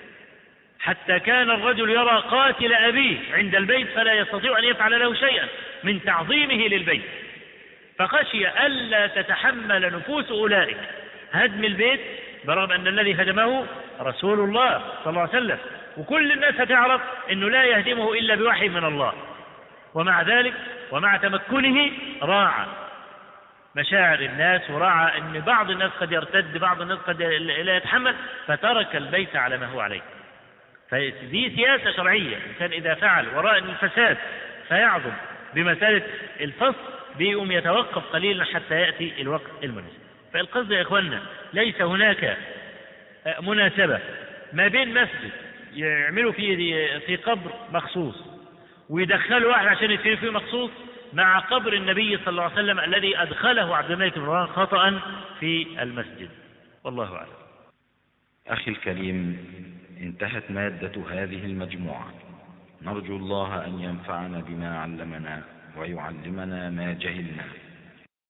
حتى كان الرجل يرى قاتل أبيه عند البيت فلا يستطيع أن يفعل له شيئا من تعظيمه للبيت، فخشي ألا تتحمل نفوس أولئك هدم البيت، برغم أن الذي هدمه رسول الله صلى الله عليه وسلم، وكل الناس هتعرف أنه لا يهدمه إلا بوحي من الله. ومع ذلك ومع تمكنه راعى مشاعر الناس، وراعى أن بعض الناس قد يرتد، بعض الناس قد لا يتحمل، فترك البيت على ما هو عليه. فدي سياسة شرعية. الإنسان إذا فعل وراء الفساد فيعظم بمسألة الفصل بيقوم يتوقف قليلا حتى يأتي الوقت المناسب. فالقصد يا إخواننا ليس هناك مناسبة ما بين مسجد يعملوا فيه في قبر مخصوص ويدخلوا واحد عشان يدفنوا فيه مخصوص مع قبر النبي صلى الله عليه وسلم الذي أدخله عبد الملك بن مروان خطأ في المسجد. والله أعلم. أخي الكريم، انتهت مادة هذه المجموعة. نرجو الله أن ينفعنا بما علمنا ويعلمنا ما جهلنا.